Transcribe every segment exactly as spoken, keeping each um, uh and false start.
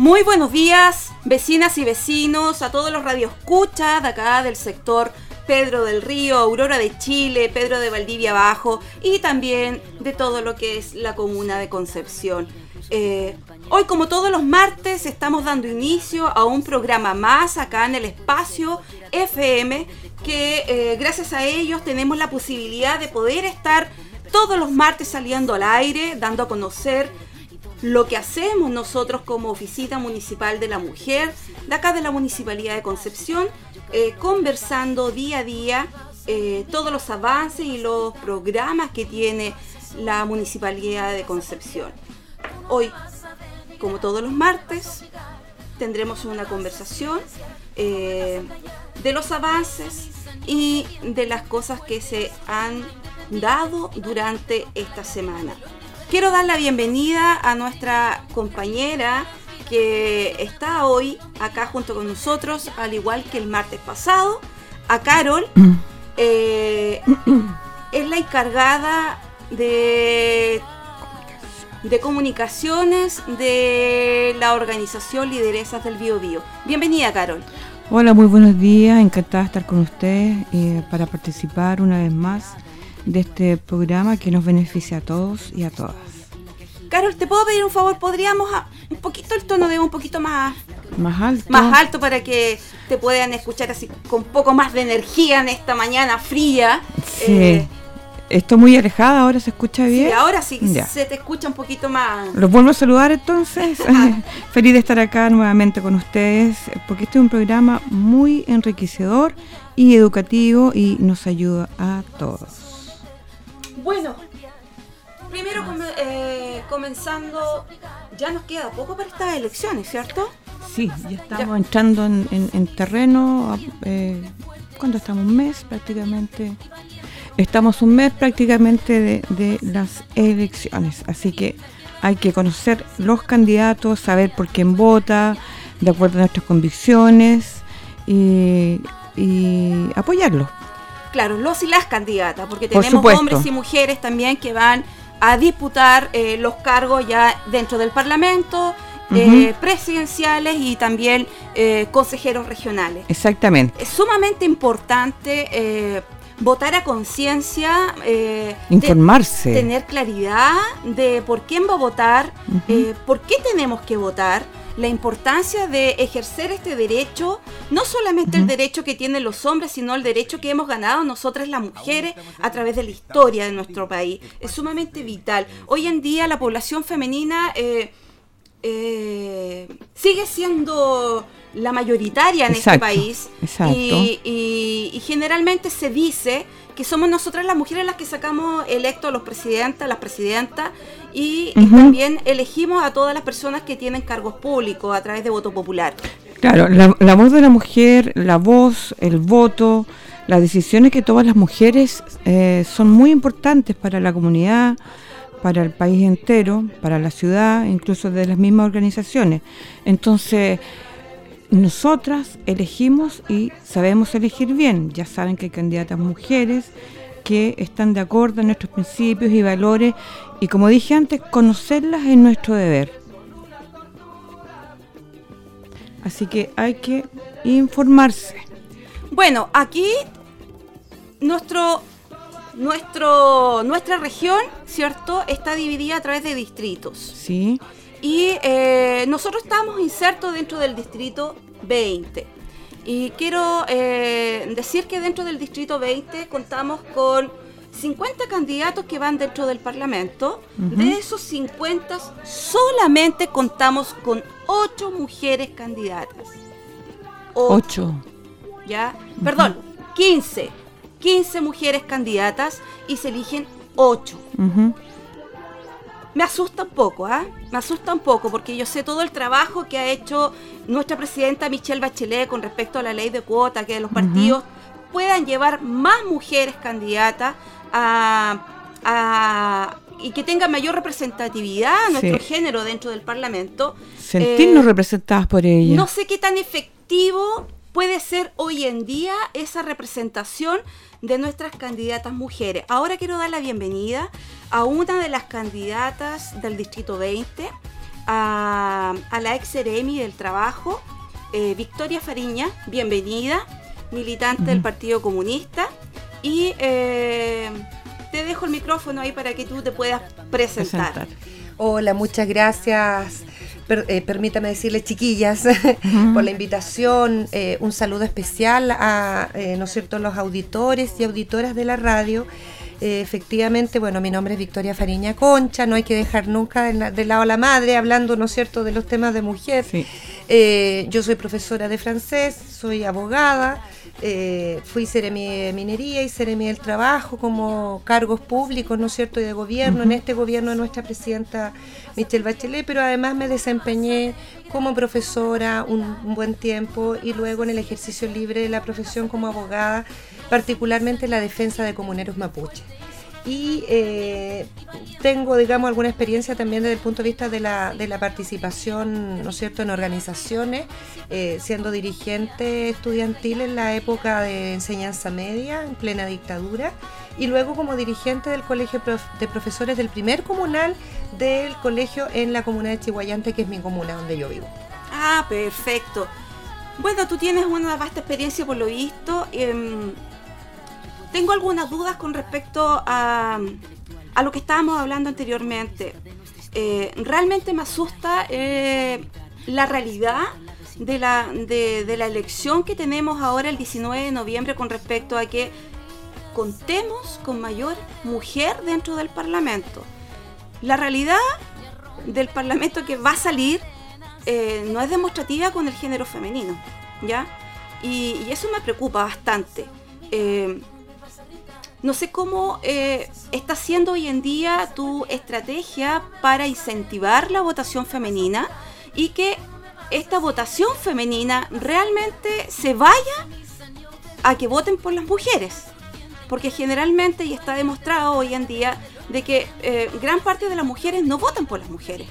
Muy buenos días, vecinas y vecinos, a todos los radioescuchas de acá del sector Pedro del Río, Aurora de Chile, Pedro de Valdivia Bajo y también de todo lo que es la comuna de Concepción. Eh, hoy, como todos los martes, estamos dando inicio a un programa más acá en el espacio F M que eh, gracias a ellos tenemos la posibilidad de poder estar todos los martes saliendo al aire, dando a conocer lo que hacemos nosotros como Oficina Municipal de la Mujer, de acá de la Municipalidad de Concepción, eh, conversando día a día eh, todos los avances y los programas que tiene la Municipalidad de Concepción. Hoy, como todos los martes, tendremos una conversación eh, de los avances y de las cosas que se han dado durante esta semana. Quiero dar la bienvenida a nuestra compañera que está hoy acá junto con nosotros, al igual que el martes pasado, a Carol. Eh, es la encargada de, de comunicaciones de la organización Lideresas del Biobío. Bienvenida, Carol. Hola, muy buenos días, encantada de estar con ustedes eh, para participar una vez más de este programa que nos beneficia a todos y a todas. Carol, ¿te puedo pedir un favor? ¿Podríamos a, un poquito el tono de un poquito más, más alto? Más alto para que te puedan escuchar así con un poco más de energía en esta mañana fría. Sí, eh, estoy muy alejada, ¿ahora se escucha bien? Sí, ahora sí ya. Se te escucha un poquito más. Los vuelvo a saludar entonces. Feliz de estar acá nuevamente con ustedes, porque este es un programa muy enriquecedor y educativo y nos ayuda a todos. Bueno, primero eh, comenzando, ya nos queda poco para estas elecciones, ¿cierto? Sí, ya estamos ya. entrando en, en, en terreno, eh, ¿cuándo estamos? Un mes prácticamente. Estamos un mes prácticamente de, de las elecciones, así que hay que conocer los candidatos, saber por quién vota, de acuerdo a nuestras convicciones y, y apoyarlos. Claro, los y las candidatas, porque tenemos hombres y mujeres también que van a disputar eh, los cargos ya dentro del Parlamento, uh-huh. eh, presidenciales y también eh, consejeros regionales. Exactamente. Es sumamente importante eh, votar a conciencia, eh, informarse, de, tener claridad de por quién va a votar, uh-huh. eh, por qué tenemos que votar. La importancia de ejercer este derecho, no solamente uh-huh. el derecho que tienen los hombres, sino el derecho que hemos ganado nosotras las mujeres a través de la historia de nuestro país. Es sumamente vital. Hoy en día la población femenina eh, eh, sigue siendo la mayoritaria en exacto, este país. Exacto. Y, y, y generalmente se dice que somos nosotras las mujeres las que sacamos electos a los presidentes, a las presidentas, y, uh-huh. y también elegimos a todas las personas que tienen cargos públicos a través de voto popular. Claro, la, la voz de la mujer, la voz, el voto, las decisiones que toman las mujeres eh, son muy importantes para la comunidad, para el país entero, para la ciudad, incluso de las mismas organizaciones. Entonces, nosotras elegimos y sabemos elegir bien. Ya saben que hay candidatas mujeres que están de acuerdo en nuestros principios y valores, y como dije antes, conocerlas es nuestro deber. Así que hay que informarse. Bueno, aquí nuestro, nuestro, nuestra región, ¿cierto?, está dividida a través de distritos. Sí. Y eh, nosotros estamos insertos dentro del distrito veinte. Y quiero eh, decir que dentro del distrito veinte contamos con cincuenta candidatos que van dentro del Parlamento. Uh-huh. De esos cincuenta solamente contamos con ocho mujeres candidatas. ocho. ¿Ya? Uh-huh. Perdón, quince. quince mujeres candidatas y se eligen ocho. Uh-huh. Me asusta un poco, ¿ah? ¿eh? Me asusta un poco porque yo sé todo el trabajo que ha hecho nuestra presidenta Michelle Bachelet con respecto a la ley de cuota, que los partidos uh-huh. puedan llevar más mujeres candidatas a, a, y que tengan mayor representatividad a nuestro sí. género dentro del Parlamento. Sentirnos eh, representadas por ella. No sé qué tan efectivo puede ser hoy en día esa representación de nuestras candidatas mujeres. Ahora quiero dar la bienvenida a una de las candidatas del Distrito veinte, a, a la ex Seremi del Trabajo, eh, Victoria Fariña, bienvenida, militante uh-huh. del Partido Comunista, y eh, te dejo el micrófono ahí para que tú te puedas presentar. presentar. Hola, muchas gracias. Per, eh, permítame decirles, chiquillas, uh-huh. por la invitación, eh, un saludo especial a, eh, ¿no es cierto?, los auditores y auditoras de la radio. Eh, efectivamente, bueno, mi nombre es Victoria Fariña Concha, no hay que dejar nunca de, de lado a la madre, hablando, ¿no es cierto?, de los temas de mujer. Sí. Eh, yo soy profesora de francés, soy abogada, eh, fui Seremi de Minería y Seremi del Trabajo como cargos públicos, ¿no es cierto?, y de gobierno, uh-huh. en este gobierno de nuestra presidenta Michelle Bachelet, pero además me desempeñé como profesora un, un buen tiempo y luego en el ejercicio libre de la profesión como abogada, particularmente en la defensa de comuneros mapuche. Y eh, tengo, digamos, alguna experiencia también desde el punto de vista de la, de la participación, ¿no es cierto?, en organizaciones, eh, siendo dirigente estudiantil en la época de enseñanza media, en plena dictadura, y luego como dirigente del colegio de profesores del primer comunal del colegio en la comuna de Chihuayante, que es mi comuna donde yo vivo. Ah, perfecto. Bueno, tú tienes una vasta experiencia por lo visto. Eh, tengo algunas dudas con respecto a, a lo que estábamos hablando anteriormente. Eh, realmente me asusta eh, la realidad de la, de, de la elección que tenemos ahora el diecinueve de noviembre con respecto a que contemos con mayor mujer dentro del Parlamento. La realidad del Parlamento que va a salir eh, no es demostrativa con el género femenino, ¿ya? Y, y eso me preocupa bastante. Eh, no sé cómo eh, está siendo hoy en día tu estrategia para incentivar la votación femenina y que esta votación femenina realmente se vaya a que voten por las mujeres. Porque generalmente, y está demostrado hoy en día, de que eh, gran parte de las mujeres no votan por las mujeres.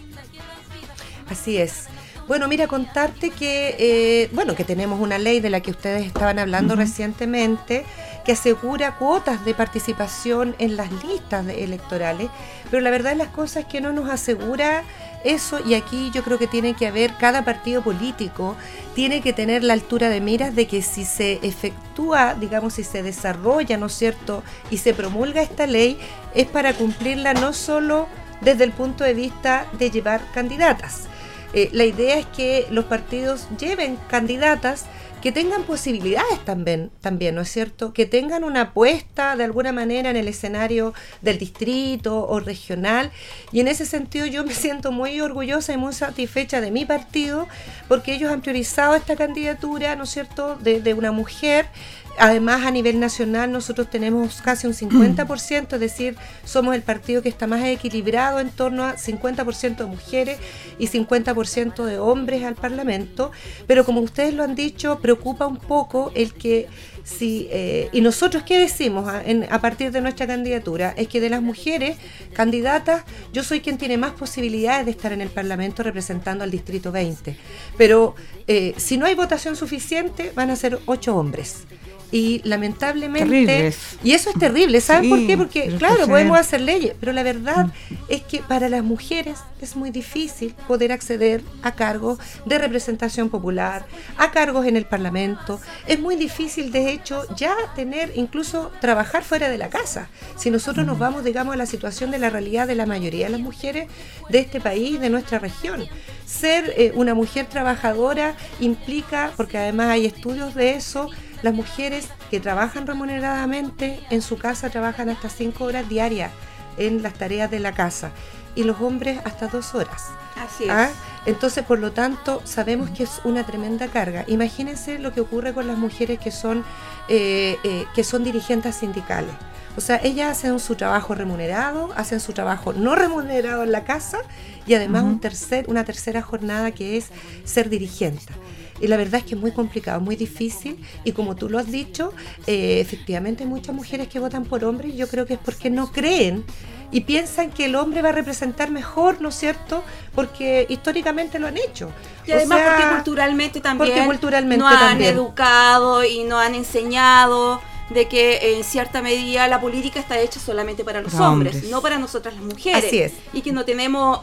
Así es. Bueno, mira, contarte que, eh, bueno, que tenemos una ley de la que ustedes estaban hablando uh-huh. recientemente, que asegura cuotas de participación en las listas de electorales, pero la verdad de las cosas es que no nos asegura eso, y aquí yo creo que tiene que haber, cada partido político tiene que tener la altura de miras de que si se efectúa, digamos, si se desarrolla, ¿no es cierto?, y se promulga esta ley, es para cumplirla no solo desde el punto de vista de llevar candidatas. Eh, la idea es que los partidos lleven candidatas que tengan posibilidades también, también, ¿no es cierto?, que tengan una apuesta de alguna manera en el escenario del distrito o regional, y en ese sentido yo me siento muy orgullosa y muy satisfecha de mi partido, porque ellos han priorizado esta candidatura, ¿no es cierto?, de, de una mujer. Además, a nivel nacional nosotros tenemos casi un cincuenta por ciento, es decir, somos el partido que está más equilibrado en torno a cincuenta por ciento de mujeres y cincuenta por ciento de hombres al Parlamento, pero como ustedes lo han dicho, preocupa un poco el que si, eh, y nosotros ¿qué decimos a, en, a partir de nuestra candidatura? Es que de las mujeres candidatas, yo soy quien tiene más posibilidades de estar en el Parlamento representando al Distrito veinte, pero eh, si no hay votación suficiente, van a ser ocho hombres. Y lamentablemente, terribles. Y eso es terrible, ¿saben sí, por qué? Porque claro, podemos hacer leyes, pero la verdad mm. es que para las mujeres es muy difícil poder acceder a cargos de representación popular, a cargos en el Parlamento. Es muy difícil, de hecho, ya tener, incluso trabajar fuera de la casa. Si nosotros mm. nos vamos, digamos, a la situación de la realidad de la mayoría de las mujeres de este país, de nuestra región. Ser eh, una mujer trabajadora implica, porque además hay estudios de eso, las mujeres que trabajan remuneradamente en su casa trabajan hasta cinco horas diarias en las tareas de la casa, y los hombres hasta dos horas. Así es. ¿Ah? Entonces, por lo tanto, sabemos que es una tremenda carga. Imagínense lo que ocurre con las mujeres que son, eh, eh, que son dirigentes sindicales. O sea, ellas hacen su trabajo remunerado, hacen su trabajo no remunerado en la casa, y además uh-huh. un tercer, una tercera jornada que es ser dirigente. Y la verdad es que es muy complicado, muy difícil, y como tú lo has dicho, eh, efectivamente hay muchas mujeres que votan por hombres, y yo creo que es porque no creen y piensan que el hombre va a representar mejor, ¿no es cierto?, porque históricamente lo han hecho. Y además o sea, porque culturalmente también porque culturalmente no han también. educado y no han enseñado de que en cierta medida la política está hecha solamente para los para hombres, hombres, no para nosotras las mujeres. Así es. Y que no tenemos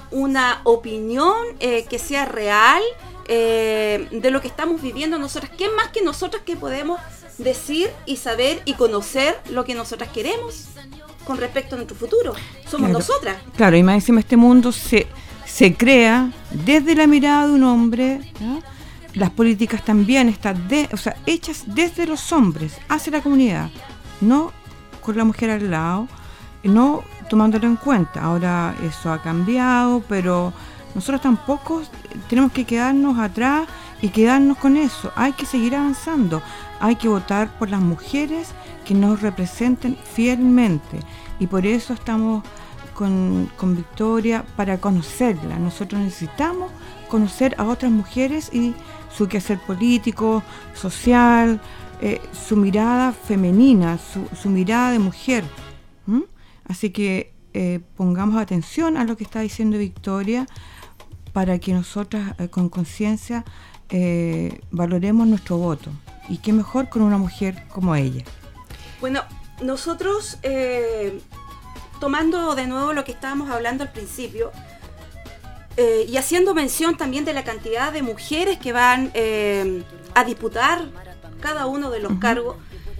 una opinión eh, que sea real eh, de lo que estamos viviendo nosotras. ¿Qué más que nosotras que podemos decir y saber y conocer lo que nosotras queremos con respecto a nuestro futuro? Somos claro, nosotras. Claro, y más encima este mundo se, se crea desde la mirada de un hombre, ¿no? Las políticas también están de, o sea, hechas desde los hombres hacia la comunidad, no con la mujer al lado, no tomándolo en cuenta. Ahora eso ha cambiado, pero nosotros tampoco tenemos que quedarnos atrás y quedarnos con eso. Hay que seguir avanzando, hay que votar por las mujeres que nos representen fielmente, y por eso estamos con, con Victoria, para conocerla. Nosotros necesitamos conocer a otras mujeres y su quehacer político, social, eh, su mirada femenina, su, su mirada de mujer. ¿Mm? Así que eh, pongamos atención a lo que está diciendo Victoria, para que nosotras eh, con conciencia eh, valoremos nuestro voto. Y qué mejor con una mujer como ella. Bueno, nosotros, eh, tomando de nuevo lo que estábamos hablando al principio, eh, y haciendo mención también de la cantidad de mujeres que van eh, a disputar cada uno de los uh-huh. cargos,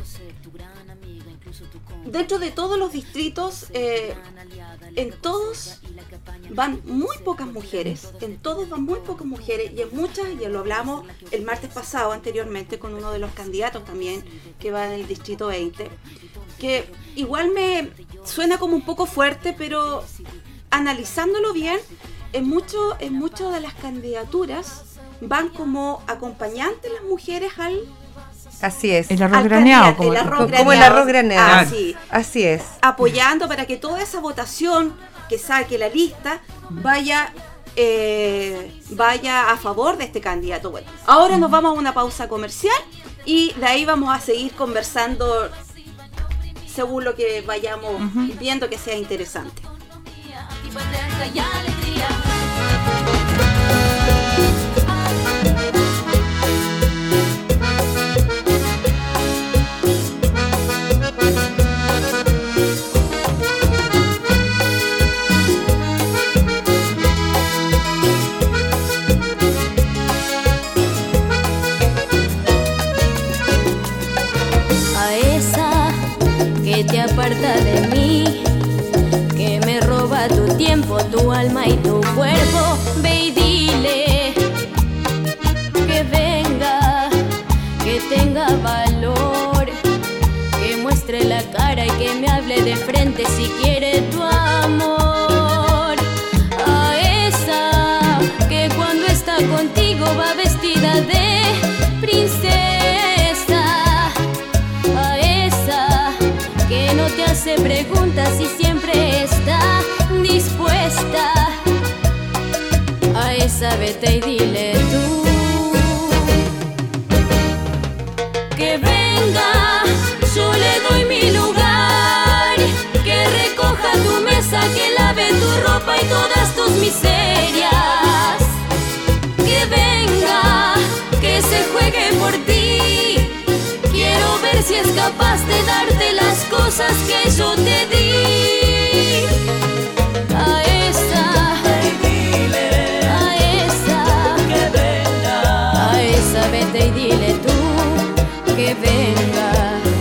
dentro de todos los distritos, eh, en todos van muy pocas mujeres, en todos van muy pocas mujeres, y en muchas, ya lo hablamos el martes pasado anteriormente con uno de los candidatos también que va en el distrito veinte, que igual me suena como un poco fuerte, pero analizándolo bien, en mucho, en muchas de las candidaturas van como acompañantes las mujeres al... Así es. El arroz graneado. Como el arroz como graneado. el arroz graneado. Ah, sí. Así es. Apoyando para que toda esa votación que saque la lista vaya eh, vaya a favor de este candidato. Bueno, ahora nos vamos a una pausa comercial y de ahí vamos a seguir conversando según lo que vayamos uh-huh. viendo que sea interesante. Te aparta de mí, que me roba tu tiempo, tu alma y tu cuerpo. Ve y dile que venga, que tenga valor, que muestre la cara y que me hable de frente si quiere tu amor. A esa que cuando está contigo va vestida de princesa, que no te hace preguntas y siempre está dispuesta. A esa vete y dile tú que venga, yo le doy mi lugar, que recoja tu mesa, que lave tu ropa y todas tus miserias. Que venga, que se juegue por ti, quiero ver si es capaz de darte las cosas que yo te di. A esa, a esa, que venga. A esa vete y dile tú que venga.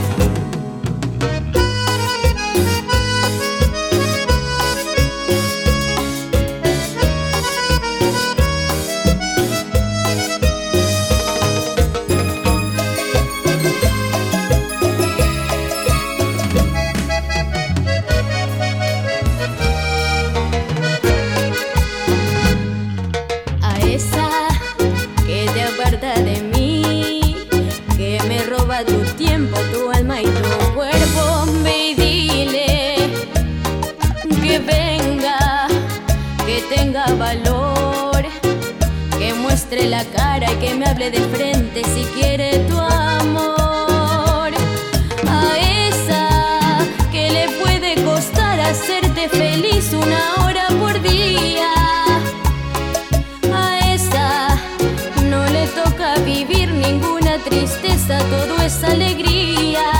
Valor, que muestre la cara y que me hable de frente si quiere tu amor. A esa que le puede costar hacerte feliz una hora por día. A esa no le toca vivir ninguna tristeza, todo es alegría.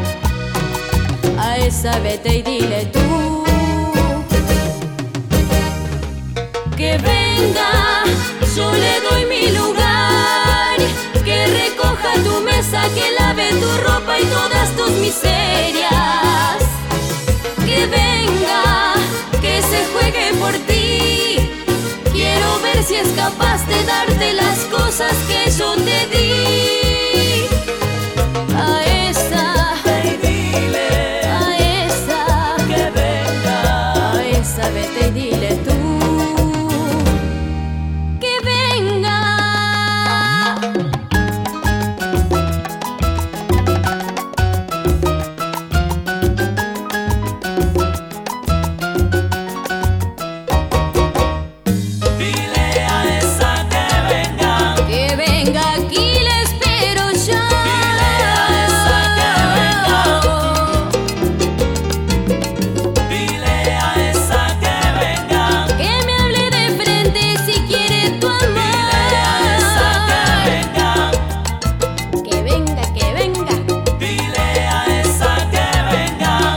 A esa vete y dile tú que venga, yo le doy mi lugar, que recoja tu mesa, que lave tu ropa y todas tus miserias. Que venga, que se juegue por ti, quiero ver si es capaz de darte las cosas que yo te di. A esa, Ve y dile a esa, que venga. a esa vete y dile tú que venga. Dile a esa que venga. Que venga, aquí la espero ya. Dile a esa que venga. Dile a esa que venga. Que me hable de frente si quiere tu amor. Dile a esa que venga. Que venga, que venga. Dile a esa que venga.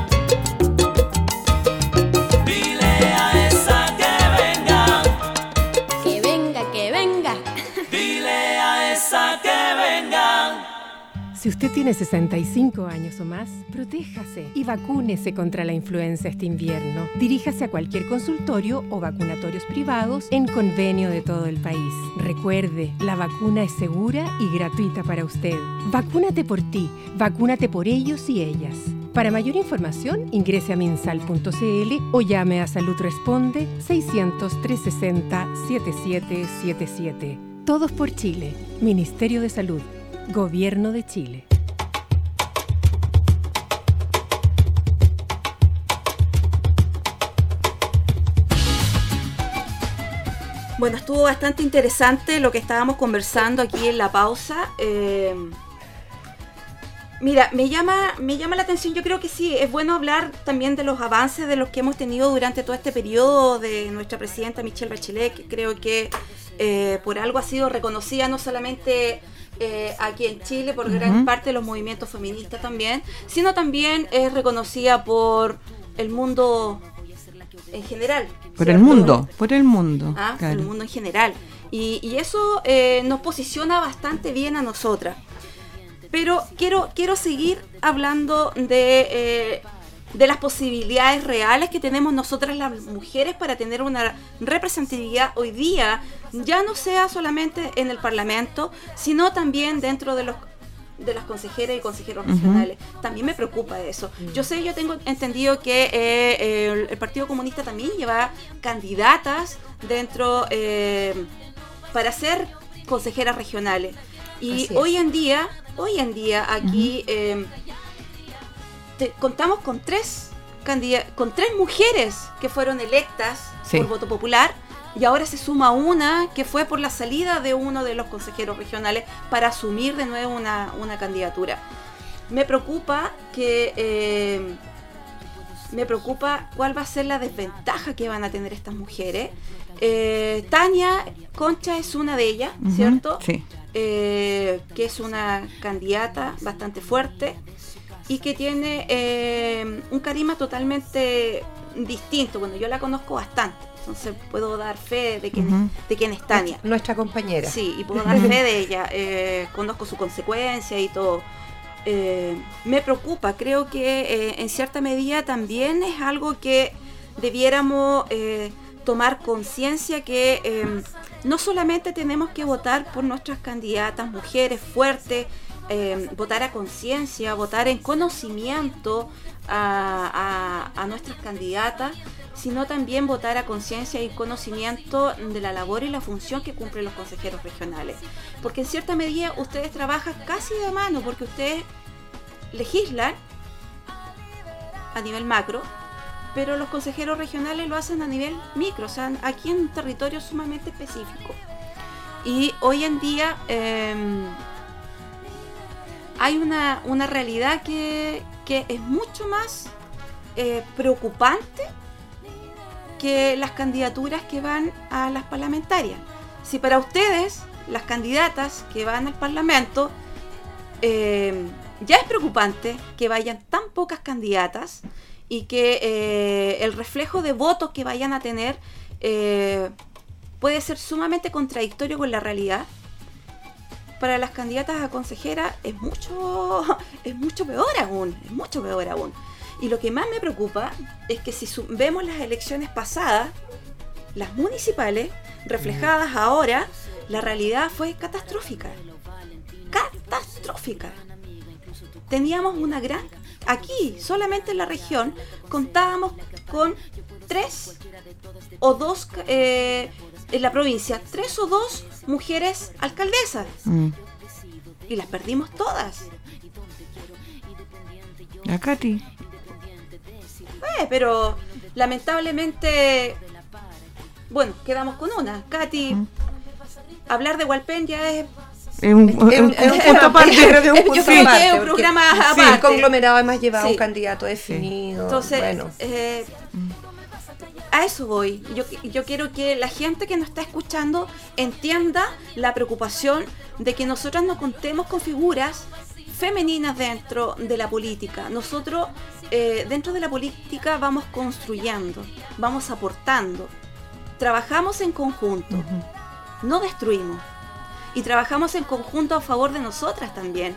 Dile a esa que venga. Que venga, que venga. Dile a esa que venga. Si usted tiene sesenta y cinco años o más, protéjase y vacúnese contra la influenza este invierno. Diríjase a cualquier consultorio o vacunatorios privados en convenio de todo el país. Recuerde, la vacuna es segura y gratuita para usted. Vacúnate por ti, vacúnate por ellos y ellas. Para mayor información, ingrese a minsal punto c l o llame a Salud Responde seiscientos, trescientos sesenta, setenta y siete setenta y siete. Todos por Chile. Ministerio de Salud. Gobierno de Chile. Bueno, estuvo bastante interesante lo que estábamos conversando aquí en la pausa. Eh, mira, me llama, me llama la atención, yo creo que sí, es bueno hablar también de los avances de los que hemos tenido durante todo este periodo de nuestra presidenta Michelle Bachelet, que creo que eh, por algo ha sido reconocida no solamente eh, aquí en Chile, por gran Ujú. parte de los movimientos feministas también, sino también es reconocida por el mundo en general. Por el ¿cierto? mundo, por el mundo. Ah, claro. el mundo en general. Y, y eso eh, nos posiciona bastante bien a nosotras. Pero quiero, quiero seguir hablando de, eh, de las posibilidades reales que tenemos nosotras las mujeres para tener una representatividad hoy día, ya no sea solamente en el Parlamento, sino también dentro de los de las consejeras y consejeros Ujú. regionales. También me preocupa eso. Yo sé, yo tengo entendido que eh, el, el Partido Comunista también lleva candidatas dentro eh, para ser consejeras regionales. Y Así es. hoy en día, hoy en día aquí eh, te- contamos con tres candida- con tres mujeres que fueron electas Sí. por voto popular. Y ahora se suma una que fue por la salida de uno de los consejeros regionales para asumir de nuevo una, una candidatura. Me preocupa que eh, me preocupa cuál va a ser la desventaja que van a tener estas mujeres. Eh, Tania Concha es una de ellas, Ujú, ¿cierto? Sí. Eh, que es una candidata bastante fuerte y que tiene eh, un carisma totalmente distinto. Bueno, yo la conozco bastante, entonces puedo dar fe de quién, Ujú. de quién es Tania. Nuestra compañera. Sí, y puedo dar fe de ella. Eh, conozco su consecuencia y todo. Eh, me preocupa, creo que eh, en cierta medida también es algo que debiéramos eh, tomar conciencia que eh, no solamente tenemos que votar por nuestras candidatas mujeres fuertes, eh, votar a conciencia, votar en conocimiento a, a, a nuestras candidatas, sino también votar a conciencia y conocimiento de la labor y la función que cumplen los consejeros regionales. Porque en cierta medida ustedes trabajan casi de mano, porque ustedes legislan a nivel macro, pero los consejeros regionales lo hacen a nivel micro, o sea, aquí en un territorio sumamente específico. Y hoy en día eh, hay una, una realidad que, que es mucho más eh, preocupante que las candidaturas que van a las parlamentarias. Si para ustedes, las candidatas que van al Parlamento, eh, ya es preocupante que vayan tan pocas candidatas y que eh, el reflejo de votos que vayan a tener eh, puede ser sumamente contradictorio con la realidad, para las candidatas a consejera es mucho, es mucho peor aún, es mucho peor aún. Y lo que más me preocupa es que si su- vemos las elecciones pasadas, las municipales, reflejadas ahora, la realidad fue catastrófica. Catastrófica. Teníamos una gran... Aquí, solamente en la región, contábamos con tres o dos... Eh, en la provincia, tres o dos mujeres alcaldesas. Mm. Y las perdimos todas. La Katy. Eh, pero lamentablemente, bueno, quedamos con una. Katy, Mm. hablar de Hualpén ya es... Es un, Es un- es un es un punto punto aparte. aparte, de un Yo punto creo que aparte, es un porque- programa sí, aparte. el conglomerado además llevaba Sí. un candidato definido. Entonces, bueno. eh, a eso voy. Yo, yo quiero que la gente que nos está escuchando entienda la preocupación de que nosotras no contemos con figuras femeninas dentro de la política. Nosotros, eh, dentro de la política, vamos construyendo, vamos aportando, trabajamos en conjunto, no destruimos. Y trabajamos en conjunto a favor de nosotras también.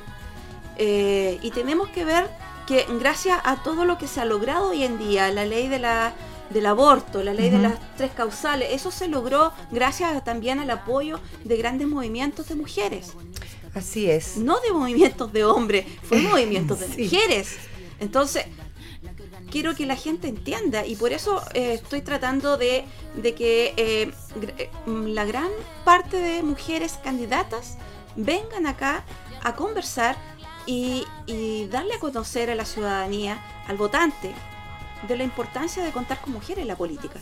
Eh, y tenemos que ver que gracias a todo lo que se ha logrado hoy en día, la ley de la, del aborto, la ley Ujú. de las tres causales, eso se logró gracias también al apoyo de grandes movimientos de mujeres. Así es. No de movimientos de hombres, fue movimientos de Sí. mujeres. Entonces, quiero que la gente entienda y por eso eh, estoy tratando de, de que eh, gr- eh, la gran parte de mujeres candidatas vengan acá a conversar y, y darle a conocer a la ciudadanía, al votante, de la importancia de contar con mujeres en la política.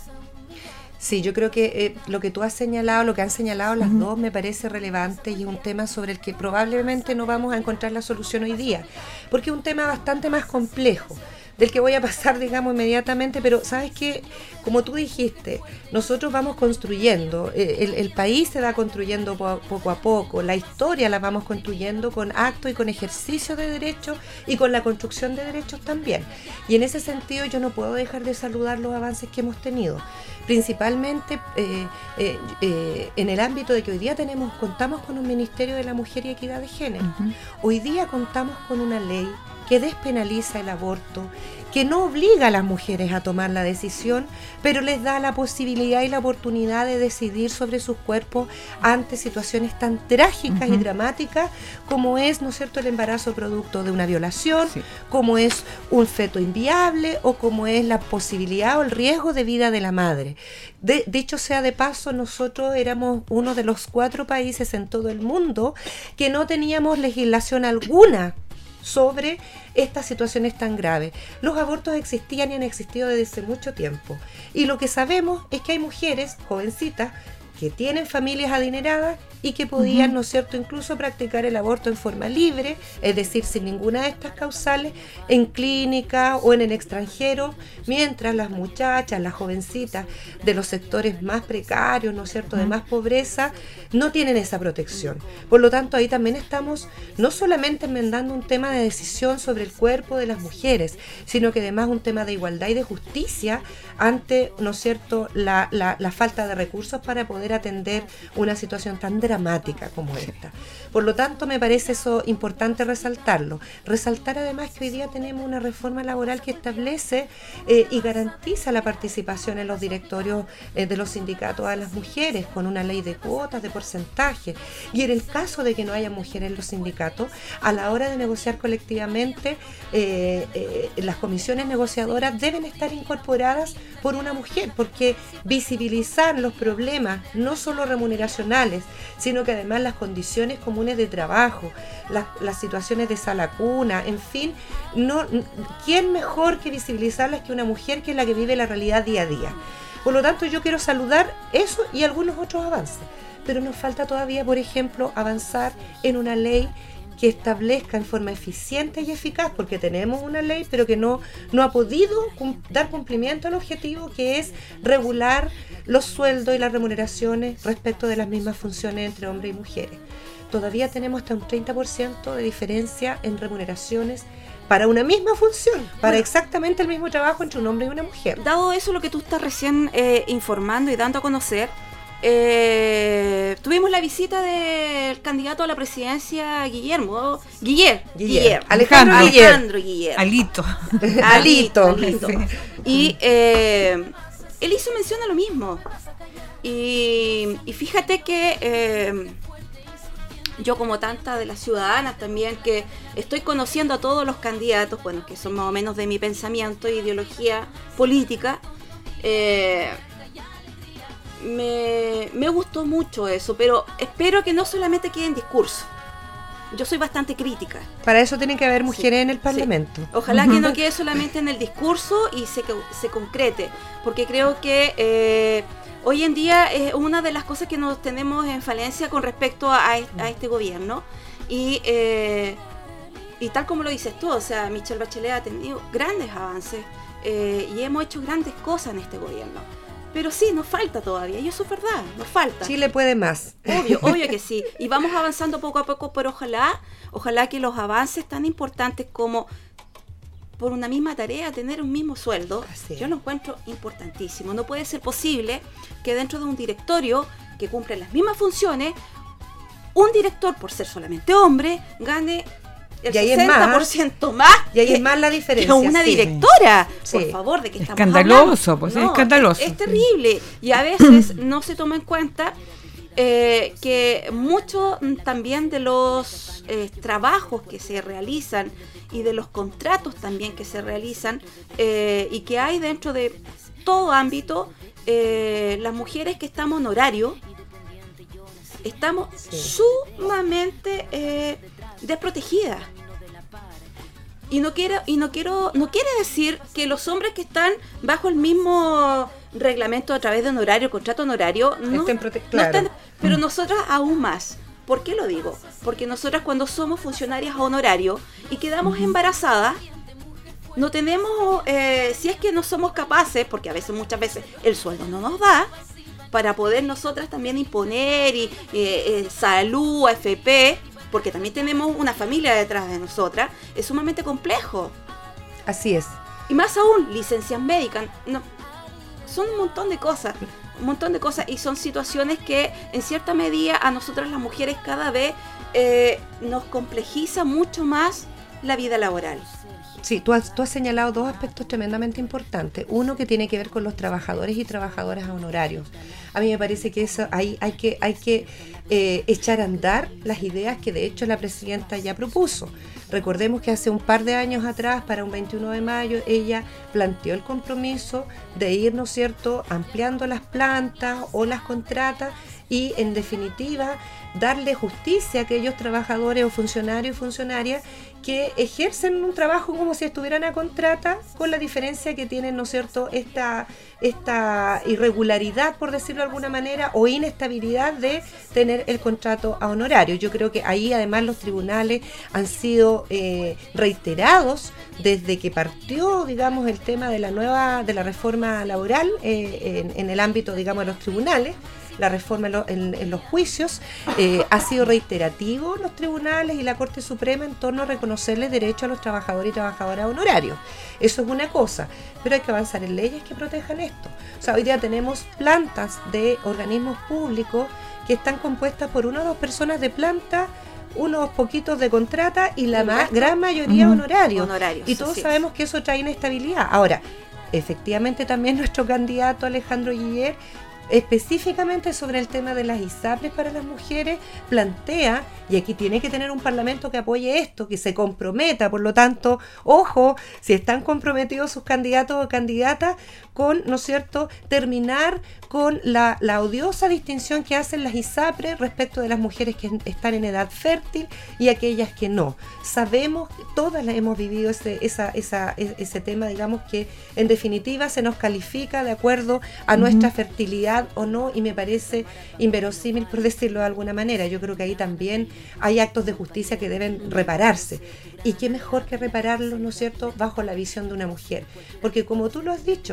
Sí, yo creo que eh, lo que tú has señalado, lo que han señalado las Ujú. dos, me parece relevante y es un tema sobre el que probablemente no vamos a encontrar la solución hoy día, porque es un tema bastante más complejo, del que voy a pasar, digamos, inmediatamente, pero sabes que, como tú dijiste, nosotros vamos construyendo, eh, el, el país se va construyendo po- poco a poco, la historia la vamos construyendo con actos y con ejercicio de derechos y con la construcción de derechos también. Y en ese sentido yo no puedo dejar de saludar los avances que hemos tenido, principalmente eh, eh, eh, en el ámbito de que hoy día tenemos, contamos con un Ministerio de la Mujer y Equidad de Género. Ujú. Hoy día contamos con una ley que despenaliza el aborto, que no obliga a las mujeres a tomar la decisión, pero les da la posibilidad y la oportunidad de decidir sobre sus cuerpos ante situaciones tan trágicas y Ujú. dramáticas como es, ¿no es cierto?, el embarazo producto de una violación, Sí. como es un feto inviable o como es la posibilidad o el riesgo de vida de la madre. De, dicho sea de paso, nosotros éramos uno de los cuatro países en todo el mundo que no teníamos legislación alguna sobre estas situaciones tan graves. Los abortos existían y han existido desde hace mucho tiempo. Y lo que sabemos es que hay mujeres jovencitas que tienen familias adineradas y que podían, Ujú. ¿no es cierto?, incluso practicar el aborto en forma libre, es decir, sin ninguna de estas causales, en clínica o en el extranjero, mientras las muchachas, las jovencitas de los sectores más precarios, ¿no es cierto?, de más pobreza, no tienen esa protección. Por lo tanto, ahí también estamos no solamente enmendando un tema de decisión sobre el cuerpo de las mujeres, sino que además un tema de igualdad y de justicia ante, ¿no es cierto?, la, la, la falta de recursos para poder atender una situación tan dramática como esta. Por lo tanto, me parece eso importante resaltarlo. Resaltar además que hoy día tenemos una reforma laboral que establece eh, y garantiza la participación en los directorios eh, de los sindicatos a las mujeres, con una ley de cuotas, de porcentaje. Y en el caso de que no haya mujeres en los sindicatos, a la hora de negociar colectivamente, eh, eh, las comisiones negociadoras deben estar incorporadas por una mujer, porque visibilizar los problemas, no solo remuneracionales, sino que además las condiciones comunes de trabajo, las, las situaciones de sala cuna, en fin, no, ¿quién mejor que visibilizarlas que una mujer que es la que vive la realidad día a día? Por lo tanto, yo quiero saludar eso y algunos otros avances, pero nos falta todavía, por ejemplo, avanzar en una ley que establezca en forma eficiente y eficaz, porque tenemos una ley pero que no, no ha podido cum- dar cumplimiento al objetivo, que es regular los sueldos y las remuneraciones respecto de las mismas funciones entre hombres y mujeres. Todavía tenemos hasta un treinta por ciento de diferencia en remuneraciones para una misma función, para Bueno. exactamente el mismo trabajo entre un hombre y una mujer. Dado eso, lo que tú estás recién eh, informando y dando a conocer, eh, tuvimos la visita del candidato a la presidencia, Guillermo, Guiller, Guiller. Alejandro Alejandro Guiller. Alejandro Guiller. Alito. Alito. Alito. Y eh, él hizo mención a lo mismo. Y, y fíjate que eh, yo, como tantas de las ciudadanas también, que estoy conociendo a todos los candidatos, bueno, que son más o menos de mi pensamiento e ideología política, eh, me, me gustó mucho eso, pero espero que no solamente quede en discurso. Yo soy bastante crítica. Para eso tienen que haber mujeres Sí, en el sí. Parlamento. Ojalá que no quede solamente en el discurso y se, se concrete, porque creo que eh, hoy en día es una de las cosas que nos tenemos en falencia con respecto a, a este gobierno. Y, eh, y tal como lo dices tú, o sea, Michelle Bachelet ha tenido grandes avances eh, y hemos hecho grandes cosas en este gobierno. Pero sí, nos falta todavía, y eso es verdad, nos falta. Chile puede más. Obvio, obvio que sí. Y vamos avanzando poco a poco, pero ojalá, ojalá que los avances tan importantes como por una misma tarea, tener un mismo sueldo, Así es. yo lo encuentro importantísimo. No puede ser posible que dentro de un directorio que cumple las mismas funciones, un director, por ser solamente hombre, gane el Y ahí es sesenta por ciento más, Y ahí que, es más la que diferencia. una sí. directora. Sí. Por favor, ¿de qué estamos Escandaloso, hablando? pues, es escandaloso. Es, es terrible. Y a veces no se toma en cuenta eh, que muchos también de los eh, trabajos que se realizan y de los contratos también que se realizan eh, y que hay dentro de todo ámbito, eh, las mujeres que estamos en horario, estamos Sí. sumamente eh, desprotegidas. Y no quiero, y no quiero, no quiere decir que los hombres que están bajo el mismo reglamento a través de un horario, contrato honorario, no, Estén prote- no claro. están, pero nosotras aún más. ¿Por qué lo digo? Porque nosotras, cuando somos funcionarias a honorario y quedamos embarazadas, no tenemos, eh, si es que no somos capaces, porque a veces, muchas veces, el sueldo no nos da, para poder nosotras también imponer y, eh, eh, salud, A F P, porque también tenemos una familia detrás de nosotras, es sumamente complejo. Así es. Y más aún, licencias médicas, no, son un montón de cosas, un montón de cosas, y son situaciones que en cierta medida a nosotras las mujeres cada vez eh, nos complejiza mucho más la vida laboral. Sí, tú has, tú has señalado dos aspectos tremendamente importantes. Uno que tiene que ver con los trabajadores y trabajadoras a honorarios. A mí me parece que eso hay, hay que, hay que eh, echar a andar las ideas que de hecho la presidenta ya propuso. Recordemos que hace un par de años atrás, para un veintiuno de mayo, ella planteó el compromiso de ir, ¿no es cierto?, ampliando las plantas o las contratas y, en definitiva, darle justicia a aquellos trabajadores o funcionarios y funcionarias que ejercen un trabajo como si estuvieran a contrata, con la diferencia que tienen, ¿no es cierto?, esta, esta irregularidad, por decirlo de alguna manera, o inestabilidad de tener el contrato a honorario. Yo creo que ahí además los tribunales han sido eh, reiterados desde que partió, digamos, el tema de la nueva, de la reforma laboral eh, en, en el ámbito, digamos, de los tribunales. La reforma en, lo, en, en los juicios eh, ha sido reiterativo los tribunales y la Corte Suprema en torno a reconocerle derecho a los trabajadores y trabajadoras honorarios. Eso es una cosa, pero hay que avanzar en leyes que protejan esto. O sea, hoy día tenemos plantas de organismos públicos que están compuestas por una o dos personas de planta, unos poquitos de contrata y la El ma- resto, gran mayoría ujú, honorarios. honorarios, Y todos así es. sabemos que eso trae inestabilidad. Ahora, efectivamente también nuestro candidato Alejandro Guiller, específicamente sobre el tema de las ISAPRES para las mujeres, plantea, y aquí tiene que tener un parlamento que apoye esto, que se comprometa, por lo tanto, ojo, si están comprometidos sus candidatos o candidatas con, ¿no es cierto?, terminar con la, la odiosa distinción que hacen las ISAPRES respecto de las mujeres que están en edad fértil y aquellas que no. Sabemos, todas las hemos vivido ese, esa, esa, ese tema, digamos que en definitiva se nos califica de acuerdo a nuestra uh-huh. fertilidad o no, y me parece inverosímil, por decirlo de alguna manera. Yo creo que ahí también hay actos de justicia que deben repararse, y qué mejor que repararlos, ¿no es cierto?, bajo la visión de una mujer, porque como tú lo has dicho,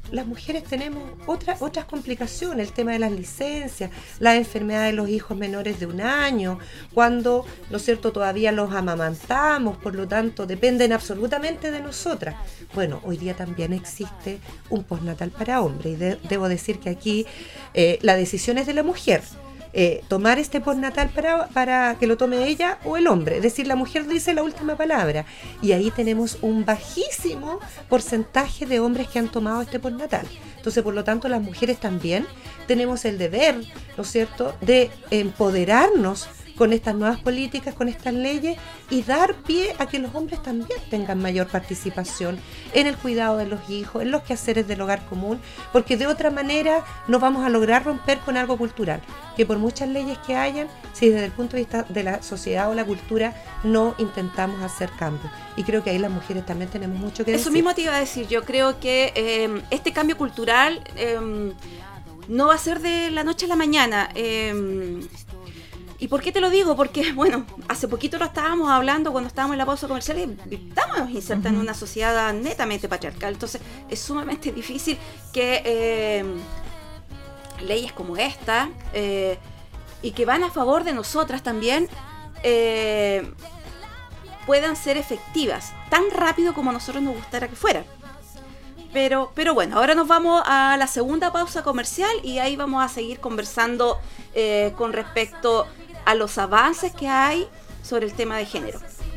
las mujeres tenemos otra, otras complicaciones, el tema de las licencias, la enfermedad de los hijos menores de un año, cuando, ¿no es cierto?, todavía los amamantamos, por lo tanto dependen absolutamente de nosotras. Bueno, hoy día también existe un postnatal para hombres y de, debo decir que aquí eh, la decisión es de la mujer. Eh, tomar este postnatal para, para que lo tome ella o el hombre, es decir, la mujer dice la última palabra, y ahí tenemos un bajísimo porcentaje de hombres que han tomado este postnatal. Entonces, por lo tanto, las mujeres también tenemos el deber, ¿no es cierto?, de empoderarnos con estas nuevas políticas, con estas leyes, y dar pie a que los hombres también tengan mayor participación en el cuidado de los hijos, en los quehaceres del hogar común, porque de otra manera no vamos a lograr romper con algo cultural, que por muchas leyes que hayan, si desde el punto de vista de la sociedad o la cultura no intentamos hacer cambios. Y creo que ahí las mujeres también tenemos mucho que decir. Eso mismo te iba a decir, yo creo que eh, este cambio cultural eh, no va a ser de la noche a la mañana. Eh, ¿Y por qué te lo digo? Porque, bueno, hace poquito lo estábamos hablando cuando estábamos en la pausa comercial y estamos insertos uh-huh. en una sociedad netamente patriarcal. Entonces, es sumamente difícil que eh, leyes como esta eh, y que van a favor de nosotras también eh, puedan ser efectivas tan rápido como a nosotros nos gustara que fueran. Pero, pero bueno, ahora nos vamos a la segunda pausa comercial y ahí vamos a seguir conversando eh, con respecto a los avances que hay sobre el tema de género.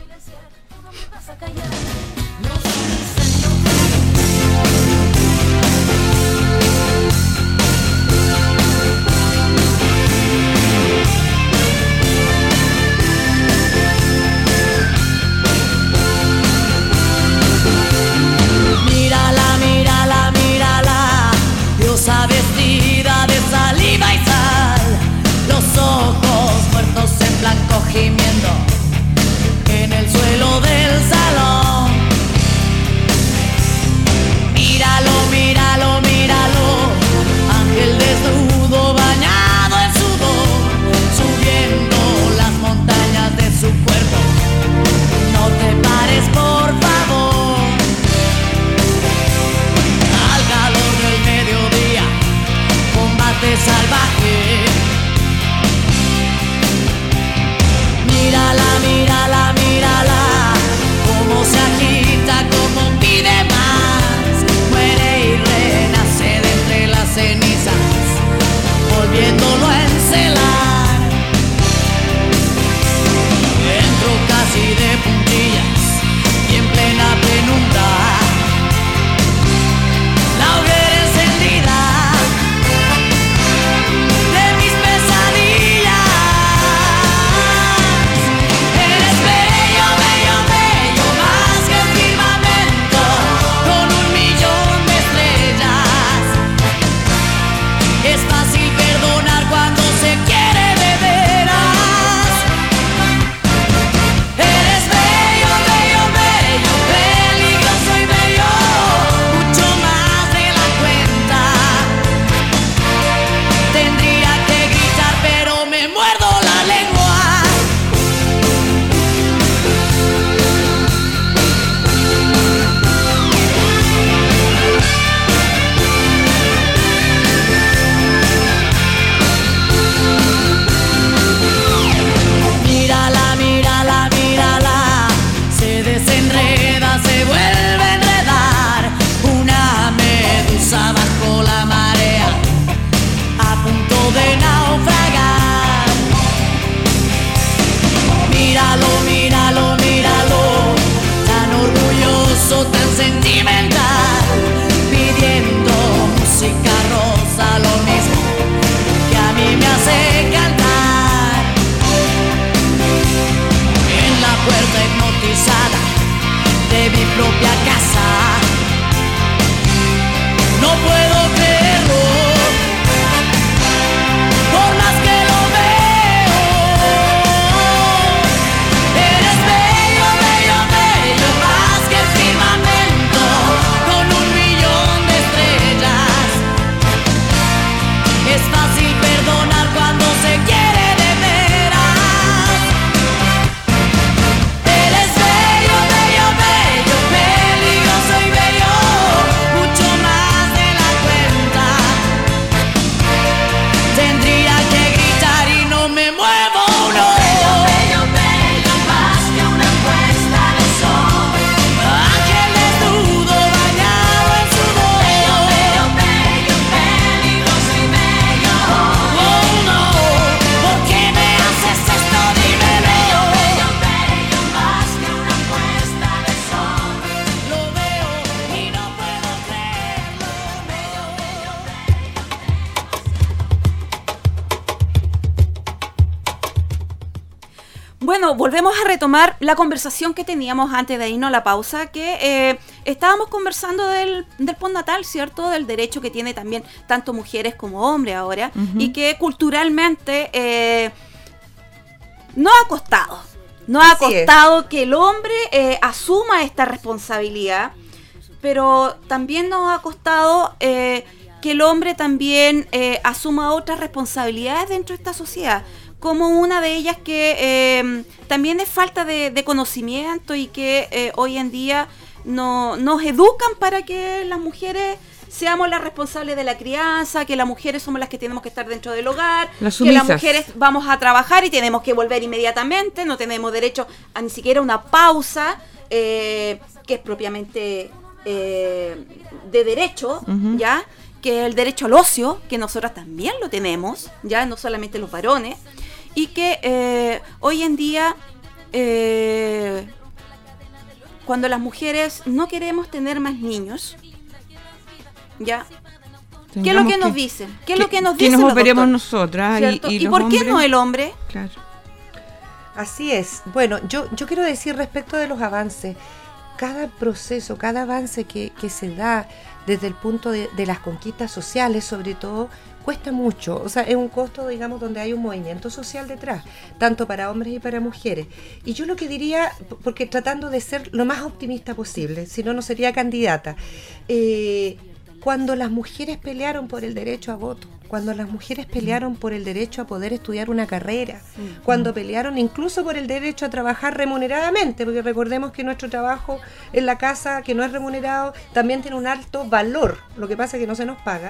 Mírala, mírala, mírala, diosa vestida de saliva y sal, los ojos muertos en blanco gimiendo en el suelo del salón. bueno, volvemos a retomar la conversación que teníamos antes de irnos a la pausa, que eh, estábamos conversando del, del postnatal, ¿cierto? Del derecho que tiene también tanto mujeres como hombres ahora, uh-huh. y que culturalmente eh, no ha costado, no ha Así costado es. que el hombre eh, asuma esta responsabilidad, pero también nos ha costado eh, que el hombre también eh, asuma otras responsabilidades dentro de esta sociedad, como una de ellas que eh, también es falta de, de conocimiento y que eh, hoy en día no, nos educan para que las mujeres seamos las responsables de la crianza, que las mujeres somos las que tenemos que estar dentro del hogar, las que las mujeres vamos a trabajar y tenemos que volver inmediatamente, no tenemos derecho a ni siquiera una pausa, eh, que es propiamente eh, de derecho, uh-huh. ¿ya? Que es el derecho al ocio, que nosotras también lo tenemos, ya no solamente los varones, y que eh, hoy en día, eh, cuando las mujeres no queremos tener más niños, ya, Tengamos ¿qué es lo que, que nos dicen? ¿Qué es lo que nos dicen? Que nos operemos doctor? nosotras. ¿Y, y, ¿Y por hombres? qué no el hombre? Claro. Así es. Bueno, yo, yo quiero decir respecto de los avances, cada proceso, cada avance que, que se da desde el punto de, de las conquistas sociales, sobre todo, cuesta mucho. O sea, es un costo, digamos, donde hay un movimiento social detrás, tanto para hombres y para mujeres. Y yo lo que diría, porque tratando de ser lo más optimista posible, si no, no sería candidata, eh, cuando las mujeres pelearon por el derecho a voto, cuando las mujeres pelearon por el derecho a poder estudiar una carrera, mm. cuando pelearon incluso por el derecho a trabajar remuneradamente, porque recordemos que nuestro trabajo en la casa, que no es remunerado, también tiene un alto valor, lo que pasa es que no se nos paga.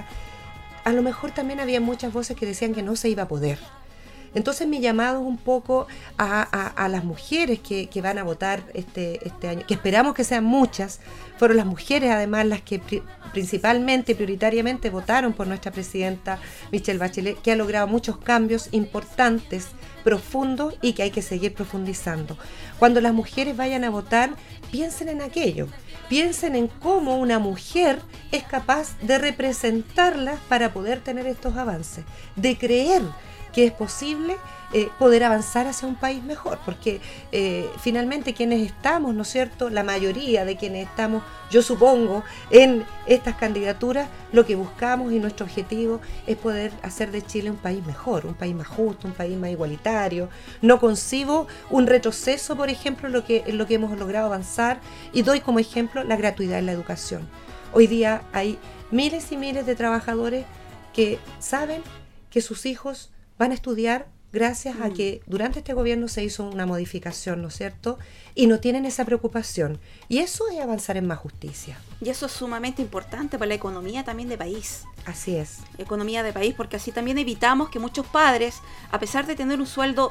A lo mejor también había muchas voces que decían que no se iba a poder. Entonces mi llamado es un poco a, a, a las mujeres que, que van a votar este, este año, que esperamos que sean muchas. Fueron las mujeres además las que pri- principalmente, prioritariamente votaron por nuestra presidenta Michelle Bachelet, que ha logrado muchos cambios importantes, profundos y que hay que seguir profundizando. Cuando las mujeres vayan a votar, piensen en aquello. Piensen en cómo una mujer es capaz de representarlas para poder tener estos avances, de creer que es posible eh, poder avanzar hacia un país mejor, porque eh, finalmente quienes estamos, ¿no es cierto?, la mayoría de quienes estamos, yo supongo, en estas candidaturas, lo que buscamos y nuestro objetivo es poder hacer de Chile un país mejor, un país más justo, un país más igualitario. No concibo un retroceso, por ejemplo, en lo que, en lo que hemos logrado avanzar, y doy como ejemplo la gratuidad en la educación. Hoy día hay miles y miles de trabajadores que saben que sus hijos van a estudiar gracias a que durante este gobierno se hizo una modificación, ¿no es cierto? Y no tienen esa preocupación. Y eso es avanzar en más justicia. Y eso es sumamente importante para la economía también de país. Así es. Economía de país, porque así también evitamos que muchos padres, a pesar de tener un sueldo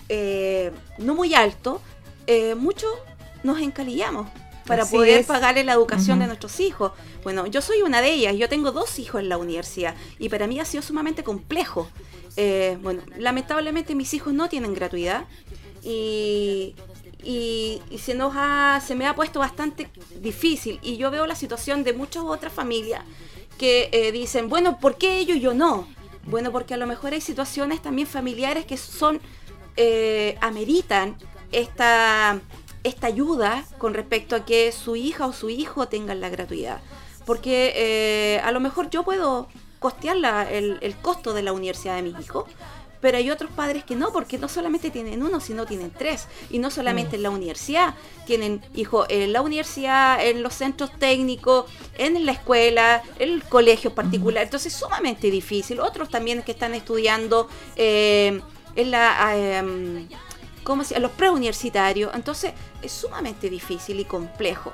eh, no muy alto, eh, muchos nos encalillamos para Así poder es. pagarle la educación uh-huh. de nuestros hijos. Bueno, yo soy una de ellas, yo tengo dos hijos en la universidad y para mí ha sido sumamente complejo. Eh, bueno, lamentablemente mis hijos no tienen gratuidad y, y, y se nos ha, se me ha puesto bastante difícil, y yo veo la situación de muchas otras familias que eh, dicen, bueno, ¿por qué ellos y yo no? Bueno, porque a lo mejor hay situaciones también familiares que son eh, ameritan esta, esta ayuda con respecto a que su hija o su hijo tengan la gratuidad, porque eh, a lo mejor yo puedo costear la, el, el costo de la universidad de mis hijos, pero hay otros padres que no, porque no solamente tienen uno, sino tienen tres, y no solamente mm. en la universidad, tienen hijos en la universidad, en los centros técnicos, en la escuela, en el colegio particular, mm. entonces es sumamente difícil. Otros también que están estudiando eh, en la eh, ¿cómo se llama? Los preuniversitarios, entonces es sumamente difícil y complejo.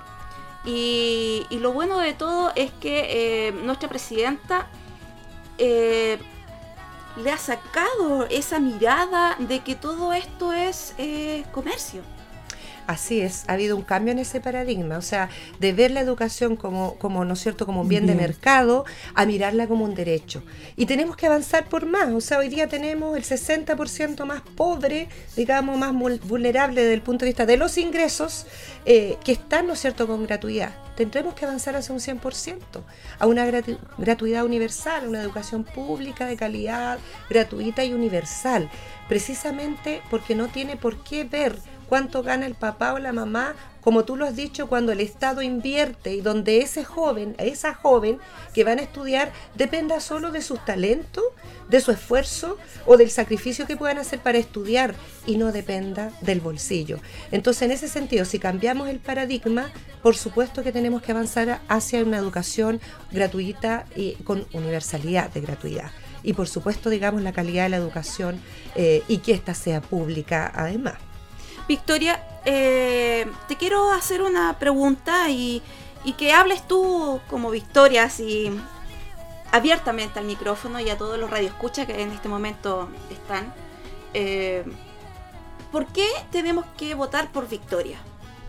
Y, y lo bueno de todo es que eh, nuestra presidenta Eh, le ha sacado esa mirada de que todo esto es eh, comercio. Así es, ha habido un cambio en ese paradigma, o sea, de ver la educación como, como ¿no es cierto?, como un bien, bien de mercado, a mirarla como un derecho. Y tenemos que avanzar por más, o sea, hoy día tenemos el sesenta por ciento más pobre, digamos, más vulnerable desde el punto de vista de los ingresos, eh, que están, ¿no es cierto?, con gratuidad. Tendremos que avanzar hacia un cien por ciento, a una gratu- gratuidad universal, a una educación pública de calidad, gratuita y universal, precisamente porque no tiene por qué ver cuánto gana el papá o la mamá, como tú lo has dicho, cuando el Estado invierte y donde ese joven, esa joven que van a estudiar dependa solo de sus talentos, de su esfuerzo o del sacrificio que puedan hacer para estudiar y no dependa del bolsillo. Entonces, en ese sentido, si cambiamos el paradigma, por supuesto que tenemos que avanzar hacia una educación gratuita y con universalidad de gratuidad. Y por supuesto, digamos, la calidad de la educación eh, y que ésta sea pública además. Victoria, eh, te quiero hacer una pregunta y, y que hables tú como Victoria, así abiertamente al micrófono y a todos los radioescuchas que en este momento están. Eh, ¿Por qué tenemos que votar por Victoria?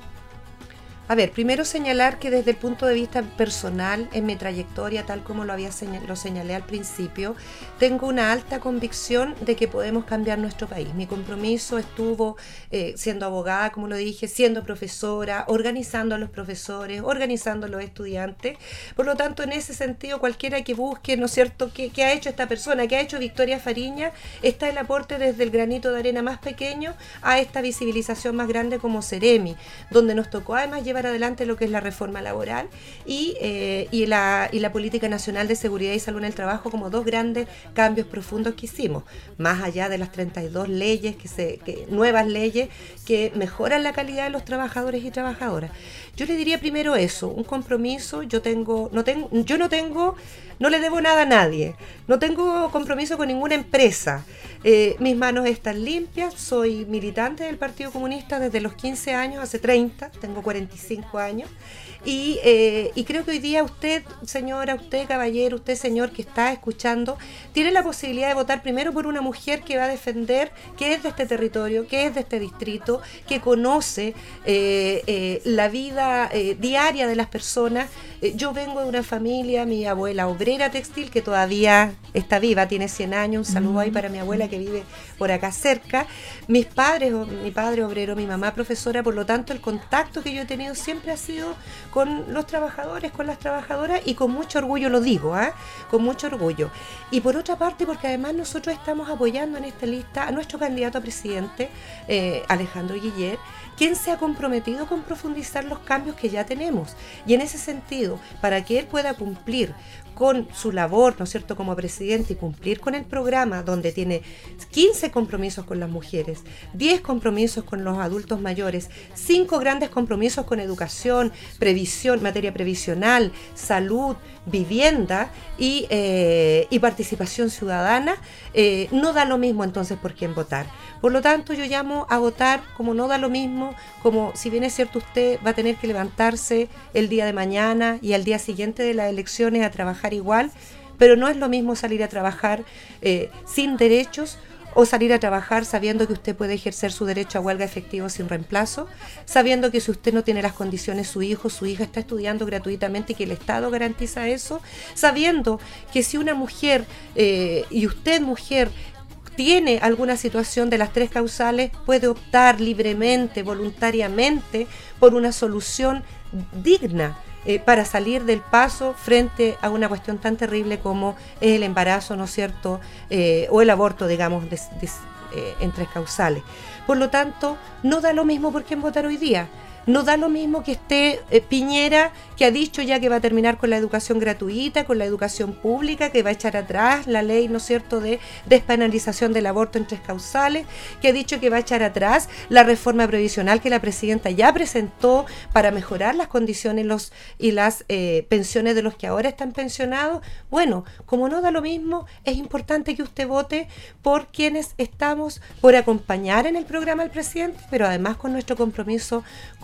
A ver, primero señalar que desde el punto de vista personal, en mi trayectoria, tal como lo había señal, lo señalé al principio, tengo una alta convicción de que podemos cambiar nuestro país. Mi compromiso estuvo eh, siendo abogada, como lo dije, siendo profesora, organizando a los profesores, organizando a los estudiantes. Por lo tanto, en ese sentido, cualquiera que busque, ¿no es cierto?, qué, qué ha hecho esta persona, qué ha hecho Victoria Fariña, está el aporte desde el granito de arena más pequeño a esta visibilización más grande como Ceremi, donde nos tocó además llevar adelante lo que es la reforma laboral y, eh, y, la, y la política nacional de seguridad y salud en el trabajo como dos grandes cambios profundos que hicimos, más allá de las treinta y dos leyes, que se, que, nuevas leyes que mejoran la calidad de los trabajadores y trabajadoras. Yo le diría primero eso, un compromiso. Yo tengo, no tengo, yo no tengo, no le debo nada a nadie, no tengo compromiso con ninguna empresa. Eh, mis manos están limpias, soy militante del Partido Comunista desde los quince años, hace treinta, tengo cuarenta y cinco años, y, eh, y creo que hoy día usted, señora, usted, caballero, usted, señor, que está escuchando, tiene la posibilidad de votar primero por una mujer que va a defender, que es de este territorio, que es de este distrito, que conoce eh, eh, la vida eh, diaria de las personas. Eh, yo vengo de una familia, mi abuela obrera textil, que todavía está viva, tiene cien años, un saludo ahí para mi abuela que vive por acá cerca. Mis padres, mi padre obrero, mi mamá profesora, por lo tanto el contacto que yo he tenido siempre ha sido con los trabajadores, con las trabajadoras, y con mucho orgullo lo digo, ¿eh? con mucho orgullo. Y por otra parte, porque además nosotros estamos apoyando en esta lista a nuestro candidato a presidente, eh, Alejandro Guiller, quien se ha comprometido con profundizar los cambios que ya tenemos. Y en ese sentido, para que él pueda cumplir con su labor, ¿no es cierto?, como presidente, y cumplir con el programa donde tiene quince compromisos con las mujeres, diez compromisos con los adultos mayores, cinco grandes compromisos con educación, previsión, materia previsional, salud, vivienda y, eh, y participación ciudadana, eh, no da lo mismo entonces por quién votar. Por lo tanto, yo llamo a votar como no da lo mismo, como si bien es cierto usted va a tener que levantarse el día de mañana y al día siguiente de las elecciones a trabajar igual, pero no es lo mismo salir a trabajar eh, sin derechos o salir a trabajar sabiendo que usted puede ejercer su derecho a huelga efectivo sin reemplazo, sabiendo que si usted no tiene las condiciones, su hijo, su hija está estudiando gratuitamente y que el Estado garantiza eso, sabiendo que si una mujer eh, y usted mujer tiene alguna situación de las tres causales, puede optar libremente, voluntariamente, por una solución digna eh, para salir del paso frente a una cuestión tan terrible como es el embarazo, ¿no es cierto?, eh, o el aborto, digamos, de, de, eh, en tres causales. Por lo tanto, no da lo mismo por quién votar hoy día. No da lo mismo que esté eh, Piñera, que ha dicho ya que va a terminar con la educación gratuita, con la educación pública, que va a echar atrás la ley, ¿no es cierto?, de despenalización del aborto en tres causales, que ha dicho que va a echar atrás la reforma previsional que la presidenta ya presentó para mejorar las condiciones los, y las eh, pensiones de los que ahora están pensionados. Bueno, como no da lo mismo, es importante que usted vote por quienes estamos por acompañar en el programa del presidente, pero además con nuestro compromiso con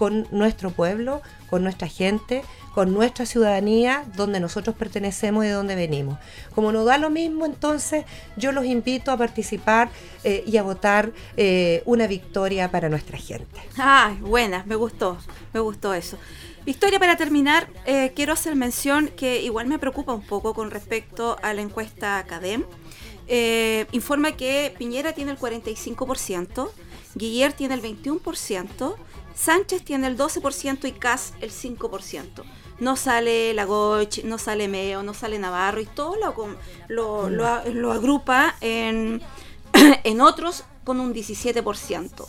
con nuestro pueblo, con nuestra gente, con nuestra ciudadanía, donde nosotros pertenecemos y de donde venimos. Como nos da lo mismo, entonces yo los invito a participar eh, y a votar eh, una victoria para nuestra gente. Ay, buena, me gustó, me gustó eso. Victoria, para terminar, eh, quiero hacer mención que igual me preocupa un poco con respecto a la encuesta CADEM. Eh, informa que Piñera tiene el cuarenta y cinco por ciento, Guillier tiene el veintiuno por ciento, Sánchez tiene el doce por ciento y Kast el cinco por ciento. No sale Lagoch, no sale Meo, no sale Navarro, y todo lo, lo, lo, lo agrupa en, en otros con un diecisiete por ciento.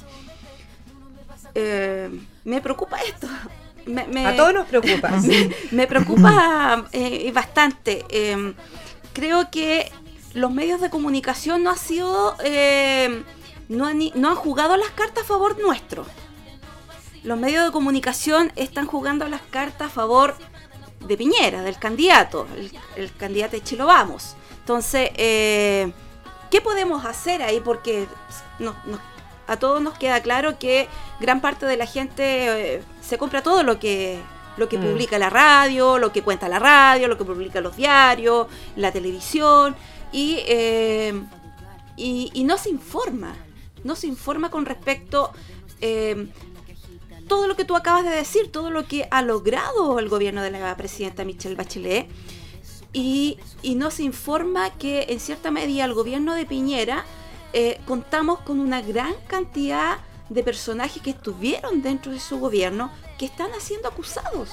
Eh, me preocupa esto. Me, me, a todos nos preocupa. Me, me preocupa eh, bastante. Eh, creo que los medios de comunicación no han sido, eh, no, han, no han jugado las cartas a favor nuestro. Los medios de comunicación están jugando las cartas a favor de Piñera, del candidato, el, el candidato de Chilo Vamos. Entonces, eh, ¿qué podemos hacer ahí? Porque no, no, a todos nos queda claro que gran parte de la gente eh, se compra todo lo que, lo que mm. publica la radio, lo que cuenta la radio, lo que publica los diarios, la televisión, y, eh, y, y no se informa, no se informa con respecto... Eh, todo lo que tú acabas de decir, todo lo que ha logrado el gobierno de la presidenta Michelle Bachelet, y, y no se informa que en cierta medida el gobierno de Piñera eh, contamos con una gran cantidad de personajes que estuvieron dentro de su gobierno que están siendo acusados.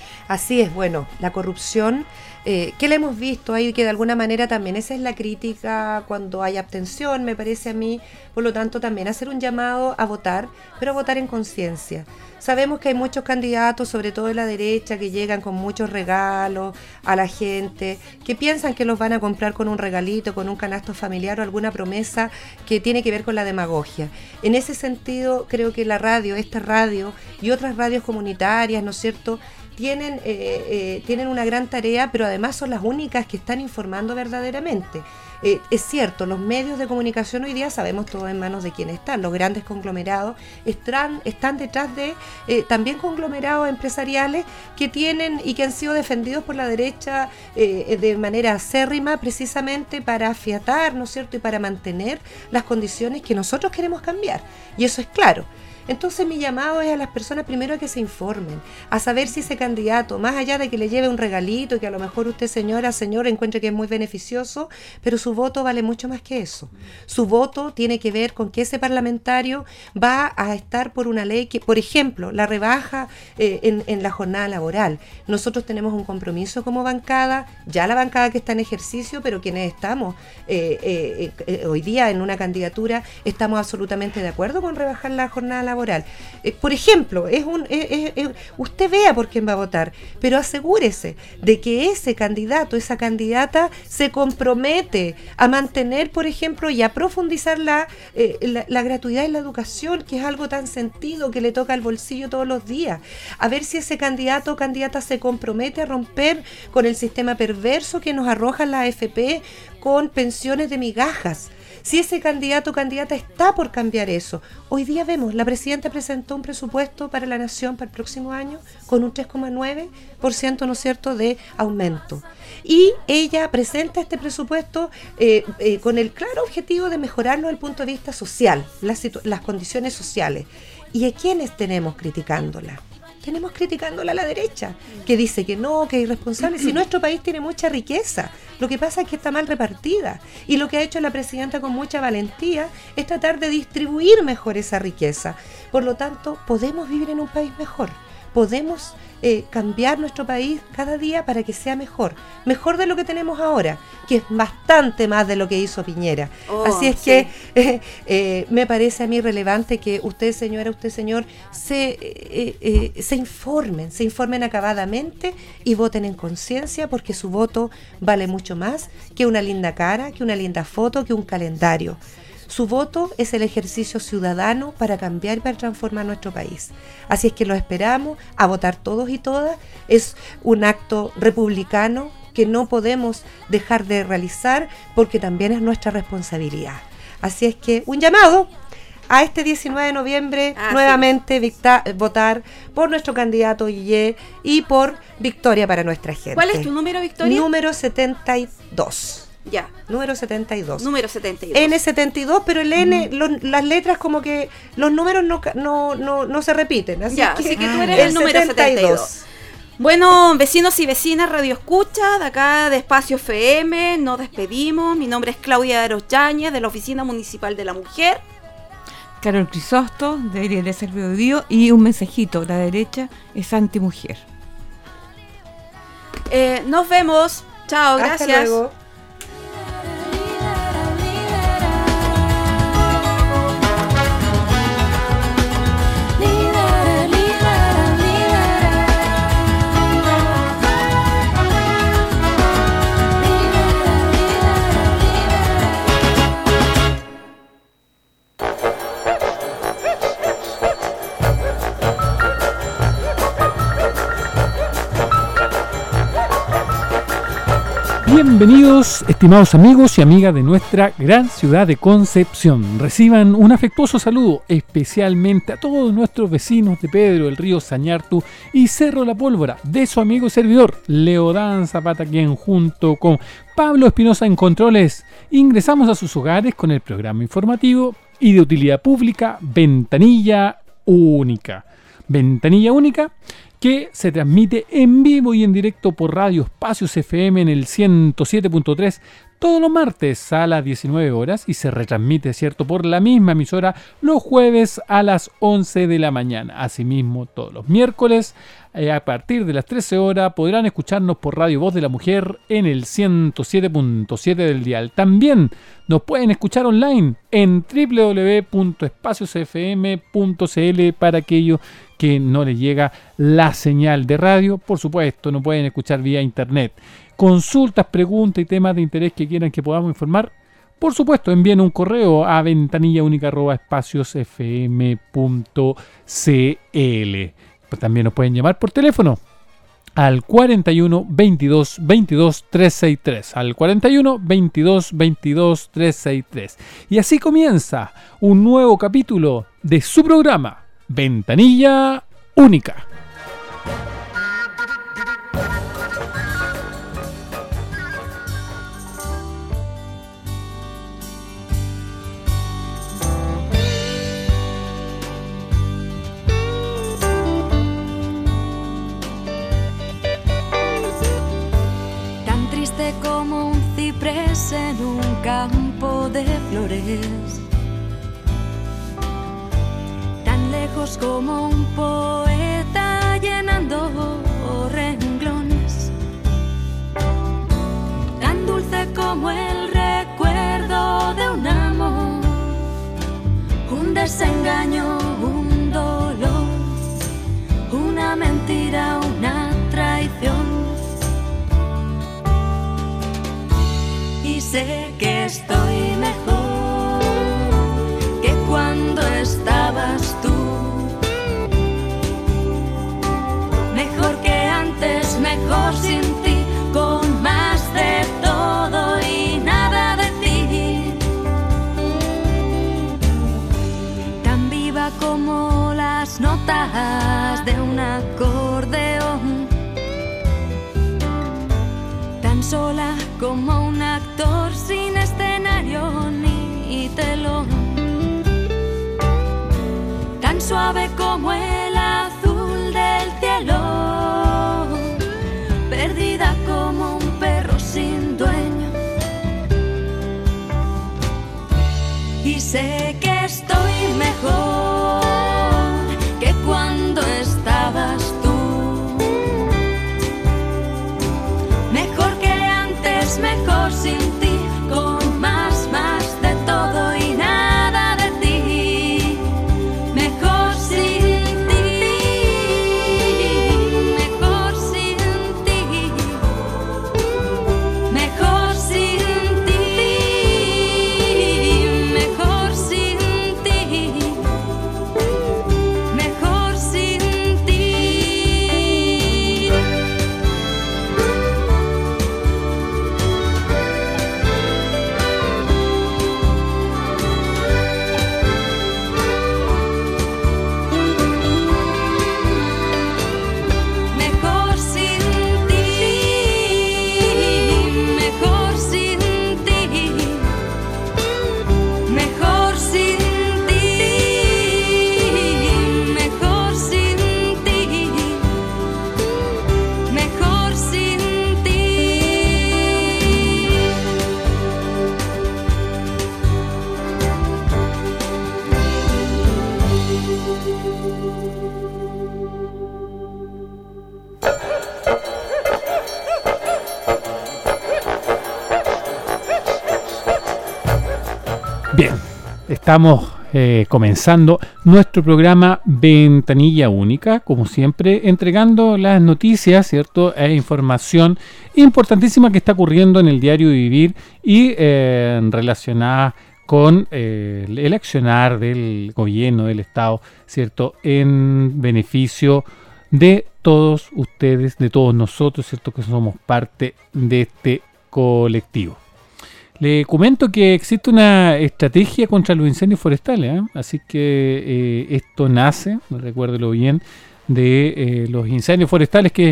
Así es, bueno, la corrupción, eh, que la hemos visto ahí, que de alguna manera también esa es la crítica cuando hay abstención, me parece a mí, por lo tanto también hacer un llamado a votar, pero a votar en conciencia. Sabemos que hay muchos candidatos, sobre todo de la derecha, que llegan con muchos regalos a la gente, que piensan que los van a comprar con un regalito, con un canasto familiar o alguna promesa que tiene que ver con la demagogia. En ese sentido, creo que la radio, esta radio y otras radios comunitarias, ¿no es cierto?, Tienen, eh, eh, tienen una gran tarea, pero además son las únicas que están informando verdaderamente. Eh, es cierto, los medios de comunicación hoy día sabemos todo en manos de quiénes están. Los grandes conglomerados están, están detrás de eh, también conglomerados empresariales que tienen y que han sido defendidos por la derecha eh, de manera acérrima, precisamente para afiatar, ¿no es cierto?, y para mantener las condiciones que nosotros queremos cambiar. Y eso es claro. Entonces mi llamado es a las personas primero a que se informen, a saber si ese candidato, más allá de que le lleve un regalito y que a lo mejor usted, señora, señor, encuentre que es muy beneficioso, pero su voto vale mucho más que eso. Su voto tiene que ver con que ese parlamentario va a estar por una ley que, por ejemplo, la rebaja eh, en, en la jornada laboral. Nosotros tenemos un compromiso como bancada, ya la bancada que está en ejercicio, pero quienes estamos eh, eh, eh, hoy día en una candidatura, estamos absolutamente de acuerdo con rebajar la jornada laboral. Eh, por ejemplo, es un, es, es, es, usted vea por quién va a votar, pero asegúrese de que ese candidato, esa candidata se compromete a mantener, por ejemplo, y a profundizar la, eh, la, la gratuidad en la educación, que es algo tan sentido que le toca al bolsillo todos los días. A ver si ese candidato o candidata se compromete a romper con el sistema perverso que nos arroja la A F P con pensiones de migajas. Si ese candidato o candidata está por cambiar eso. Hoy día vemos, la presidenta presentó un presupuesto para la nación para el próximo año con un tres coma nueve por ciento, ¿no es cierto?, de aumento. Y ella presenta este presupuesto eh, eh, con el claro objetivo de mejorarlo desde el punto de vista social, las, las condiciones sociales. ¿Y a quiénes tenemos criticándola? Tenemos criticándola a la derecha, que dice que no, que es irresponsable. Si nuestro país tiene mucha riqueza, lo que pasa es que está mal repartida. Y lo que ha hecho la presidenta con mucha valentía es tratar de distribuir mejor esa riqueza. Por lo tanto, podemos vivir en un país mejor. Podemos eh, cambiar nuestro país cada día para que sea mejor. Mejor de lo que tenemos ahora, que es bastante más de lo que hizo Piñera. Oh, Así es sí. que eh, eh, me parece a mí relevante que usted, señora, usted, señor, se, eh, eh, se informen, se informen acabadamente y voten en conciencia, porque su voto vale mucho más que una linda cara, que una linda foto, que un calendario. Su voto es el ejercicio ciudadano para cambiar y para transformar nuestro país. Así es que lo esperamos a votar todos y todas. Es un acto republicano que no podemos dejar de realizar porque también es nuestra responsabilidad. Así es que un llamado a este diecinueve de noviembre Ah, nuevamente victa- votar por nuestro candidato Guillé y por victoria para nuestra gente. ¿Cuál es tu número, Victoria? Número setenta y dos. Ya, Número setenta y dos. número setenta y dos. N setenta y dos, pero el N, los- las letras como que los números no, ca- no, no, no se repiten. Así Ya, que, así que tú eres el el número setenta y dos. Bueno, vecinos y vecinas, Radio Escucha, de acá de Espacio F M, nos despedimos. Mi nombre es Claudia Aros Yáñez, de la Oficina Municipal de la Mujer. Carol Crisóstomo, de Iglesia del Biobío, y un mensajito, la derecha es antimujer. Eh, nos vemos. Chao, Hasta gracias. luego. Bienvenidos, estimados amigos y amigas de nuestra gran ciudad de Concepción. Reciban un afectuoso saludo especialmente a todos nuestros vecinos de Pedro del Río Sañartu y Cerro La Pólvora, de su amigo y servidor Leodán Zapata, quien junto con Pablo Espinosa en controles ingresamos a sus hogares con el programa informativo y de utilidad pública Ventanilla Única. Ventanilla Única que se transmite en vivo y en directo por Radio Espacios F M en el ciento siete punto tres todos los martes a las diecinueve horas y se retransmite, cierto, por la misma emisora los jueves a las once de la mañana. Asimismo, todos los miércoles eh, a partir de las trece horas podrán escucharnos por Radio Voz de la Mujer en el ciento siete punto siete del dial. También nos pueden escuchar online en doble u doble u doble u punto espacios f m punto c l para aquellos que no les llega la señal de radio. Por supuesto, no pueden escuchar vía internet. Consultas, preguntas y temas de interés que quieran que podamos informar, por supuesto, envíen un correo a ventanilla arroba espacios f m punto c l. También nos pueden llamar por teléfono al cuarenta y uno, veintidós, veintidós, trescientos sesenta y tres, al cuarenta y uno, veintidós, veintidós, trescientos sesenta y tres. Y así comienza un nuevo capítulo de su programa Ventanilla Única. Tan triste como un ciprés en un campo de flores, tan lejos como un poeta llenando renglones, tan dulce como el recuerdo de un amor, un desengaño, un dolor, una mentira, una traición. Y sé que estoy mejor que cuando estabas tú, mejor que antes, mejor sin ti, con más de todo y nada de ti, tan viva como las notas de un acordeón, tan sola como un actor sin escenario ni telón, tan suave como el azul del cielo, perdida como un perro sin dueño. Y sé que estoy mejor que cuando estabas tú, mejor que antes, mejor sin ti, con más, más de todo y nada de ti, mejor sin ti, mejor sin ti, mejor sin ti, mejor sin ti, mejor sin ti. Bien, estamos eh, comenzando nuestro programa Ventanilla Única, como siempre, entregando las noticias, ¿cierto? E información importantísima que está ocurriendo en el diario vivir y eh, relacionada con eh, el accionar del gobierno, del Estado, ¿cierto? En beneficio de todos ustedes, de todos nosotros, ¿cierto? Que somos parte de este colectivo. Le comento que existe una estrategia contra los incendios forestales, ¿eh? Así que eh, esto nace, recuérdelo bien, de eh, los incendios forestales que,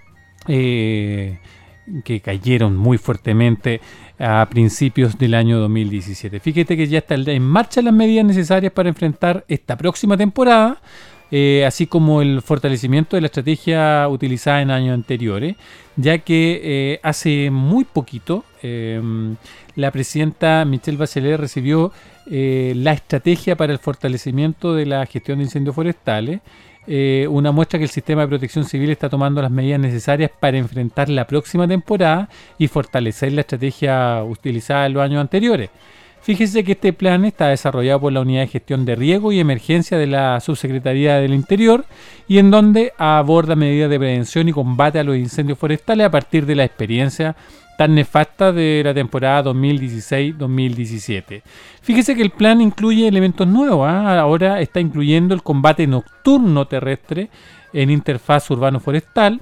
eh, que cayeron muy fuertemente a principios del año dos mil diecisiete. Fíjate que ya están en marcha las medidas necesarias para enfrentar esta próxima temporada, eh, así como el fortalecimiento de la estrategia utilizada en años anteriores, ya que eh, hace muy poquito eh, la presidenta Michelle Bachelet recibió eh, la estrategia para el fortalecimiento de la gestión de incendios forestales, eh, una muestra que el sistema de protección civil está tomando las medidas necesarias para enfrentar la próxima temporada y fortalecer la estrategia utilizada en los años anteriores. Fíjese que este plan está desarrollado por la Unidad de Gestión de Riesgo y Emergencia de la Subsecretaría del Interior y en donde aborda medidas de prevención y combate a los incendios forestales a partir de la experiencia tan nefasta de la temporada dos mil dieciséis dos mil diecisiete. Fíjese que el plan incluye elementos nuevos, ¿eh? Ahora está incluyendo el combate nocturno terrestre en interfaz urbano-forestal,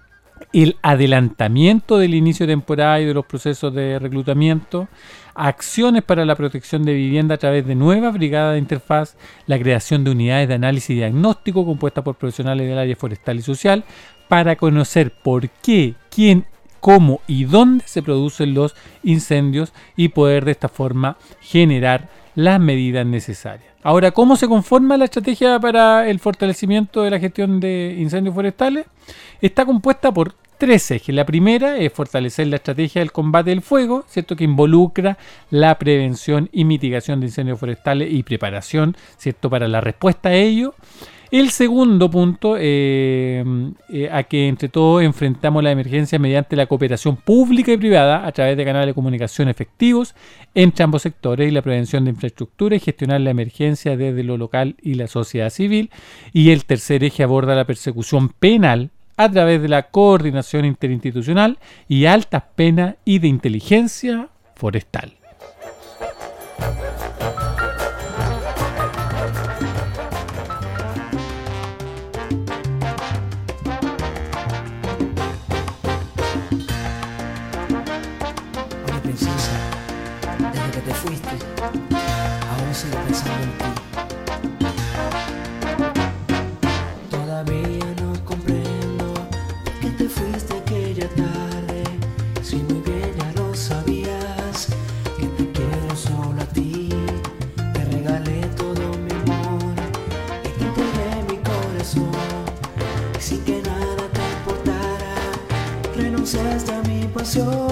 el adelantamiento del inicio de temporada y de los procesos de reclutamiento, acciones para la protección de vivienda a través de nuevas brigadas de interfaz, la creación de unidades de análisis y diagnóstico compuestas por profesionales del área forestal y social para conocer por qué, quién, cómo y dónde se producen los incendios y poder de esta forma generar las medidas necesarias. Ahora, ¿cómo se conforma la estrategia para el fortalecimiento de la gestión de incendios forestales? Está compuesta por tres ejes. La primera es fortalecer la estrategia del combate del fuego, ¿cierto? Que involucra la prevención y mitigación de incendios forestales y preparación, ¿cierto? Para la respuesta a ello. El segundo punto, eh, eh, a que entre todos enfrentamos la emergencia mediante la cooperación pública y privada a través de canales de comunicación efectivos entre ambos sectores y la prevención de infraestructura y gestionar la emergencia desde lo local y la sociedad civil. Y el tercer eje aborda la persecución penal a través de la coordinación interinstitucional y altas penas y de inteligencia forestal. Te fuiste, aún sigo pensando en ti. Todavía no comprendo por qué te fuiste aquella tarde. Si muy bien ya lo sabías, que te quiero solo a ti. Te regalé todo mi amor y te entregué mi corazón. Y sin que nada te importara, renunciaste a mi pasión.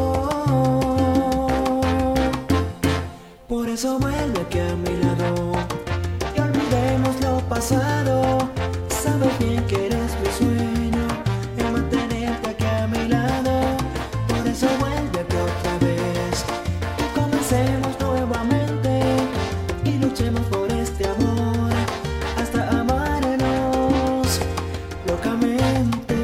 Por eso vuelve aquí a mi lado y olvidemos lo pasado. Sabes bien que eres mi sueño, el mantenerte aquí a mi lado. Por eso vuelve aquí otra vez y comencemos nuevamente y luchemos por este amor hasta amarnos locamente.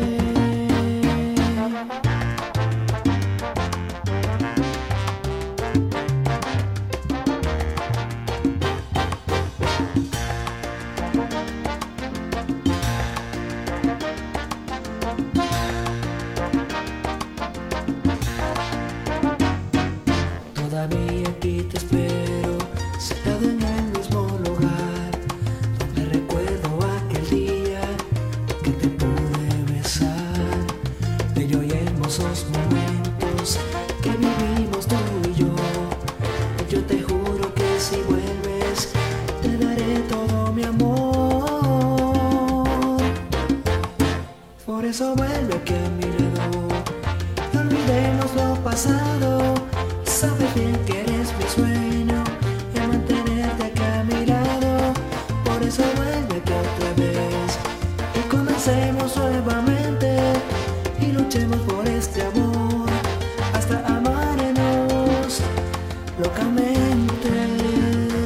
Todavía aquí te espero, sentado en el mismo lugar, donde recuerdo aquel día que te pude besar. Bello y hermosos momentos que vivimos tú y yo. Yo te juro que si vuelves, te daré todo mi amor. Por eso vuelve aquí a mi lado y olvidemos lo pasado. Sabes bien que eres mi sueño y mantenerte aquí a mi lado. Por eso vuelve aquí otra vez y comencemos nuevamente y luchemos por este amor hasta amarnos locamente.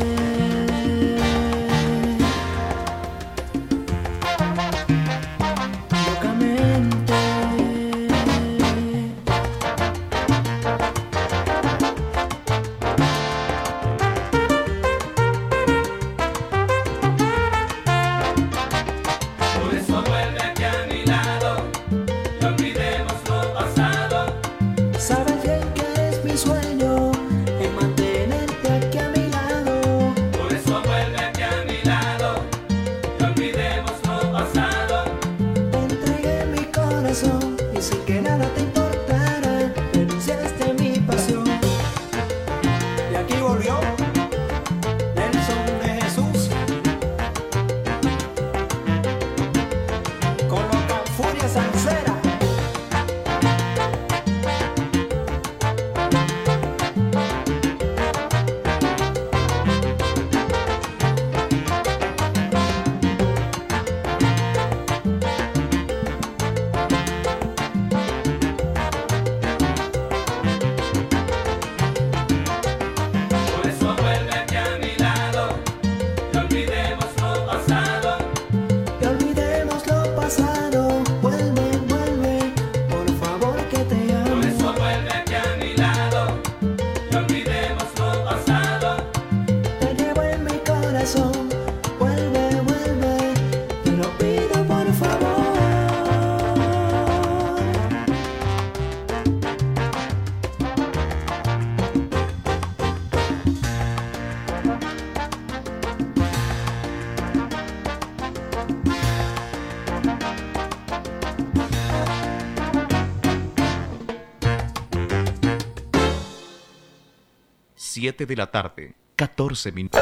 siete de la tarde, catorce minutos.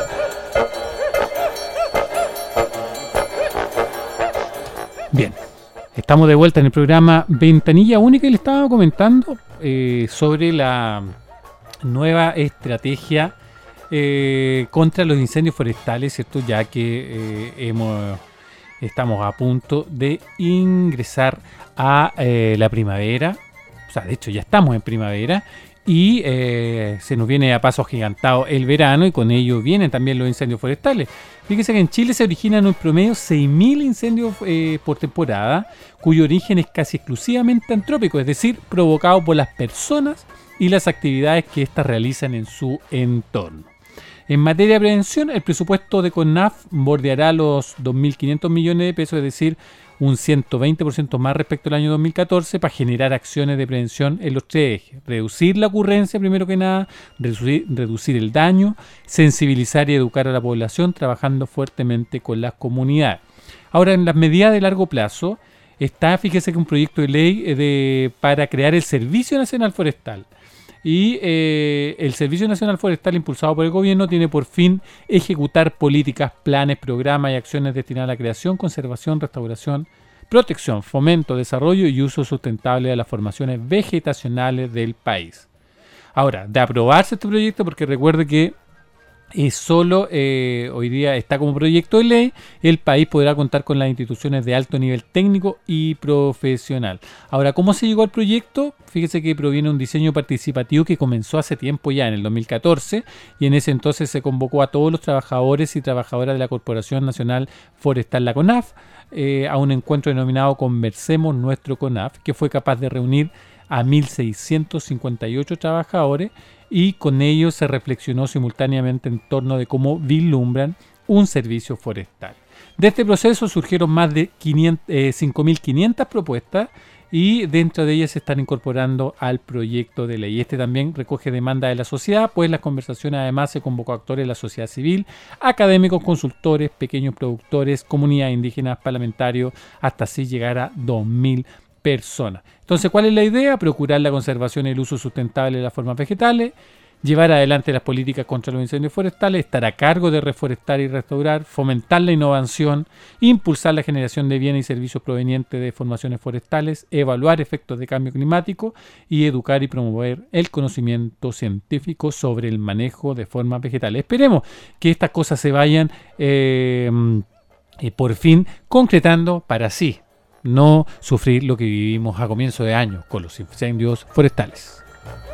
Bien, estamos de vuelta en el programa Ventanilla Única y le estaba comentando eh, sobre la nueva estrategia eh, contra los incendios forestales, ¿cierto? Ya que eh, hemos, estamos a punto de ingresar a eh, la primavera, o sea, de hecho ya estamos en primavera. Y eh, se nos viene a paso agigantado el verano y con ello vienen también los incendios forestales. Fíjese que en Chile se originan un promedio seis mil incendios eh, por temporada, cuyo origen es casi exclusivamente antrópico, es decir, provocado por las personas y las actividades que éstas realizan en su entorno. En materia de prevención, el presupuesto de CONAF bordeará los dos mil quinientos millones de pesos, es decir, un ciento veinte por ciento más respecto al año dos mil catorce, para generar acciones de prevención en los tres ejes: reducir la ocurrencia, primero que nada, reducir, reducir el daño, sensibilizar y educar a la población, trabajando fuertemente con las comunidades. Ahora, en las medidas de largo plazo, está, fíjese que un proyecto de ley de, para crear el Servicio Nacional Forestal. Y eh, el Servicio Nacional Forestal, impulsado por el gobierno, tiene por fin ejecutar políticas, planes, programas y acciones destinadas a la creación, conservación, restauración, protección, fomento, desarrollo y uso sustentable de las formaciones vegetacionales del país. Ahora, de aprobarse este proyecto, porque recuerde que es solo eh, hoy día está como proyecto de ley, el país podrá contar con las instituciones de alto nivel técnico y profesional. Ahora, ¿cómo se llegó al proyecto? Fíjese que proviene de un diseño participativo que comenzó hace tiempo ya, en el dos mil catorce, y en ese entonces se convocó a todos los trabajadores y trabajadoras de la Corporación Nacional Forestal, la CONAF, eh, a un encuentro denominado Conversemos Nuestro CONAF, que fue capaz de reunir a mil seiscientos cincuenta y ocho trabajadores, y con ellos se reflexionó simultáneamente en torno de cómo vislumbran un servicio forestal. De este proceso surgieron más de cinco mil quinientas propuestas y dentro de ellas se están incorporando al proyecto de ley. Este también recoge demandas de la sociedad, pues las conversaciones además se convocó a actores de la sociedad civil, académicos, consultores, pequeños productores, comunidades indígenas, parlamentarios, hasta así llegar a dos mil personas. Entonces, ¿cuál es la idea? Procurar la conservación y el uso sustentable de las formas vegetales, llevar adelante las políticas contra los incendios forestales, estar a cargo de reforestar y restaurar, fomentar la innovación, impulsar la generación de bienes y servicios provenientes de formaciones forestales, evaluar efectos de cambio climático y educar y promover el conocimiento científico sobre el manejo de formas vegetales. Esperemos que estas cosas se vayan eh, eh, por fin concretando para así no sufrir lo que vivimos a comienzo de año con los incendios forestales.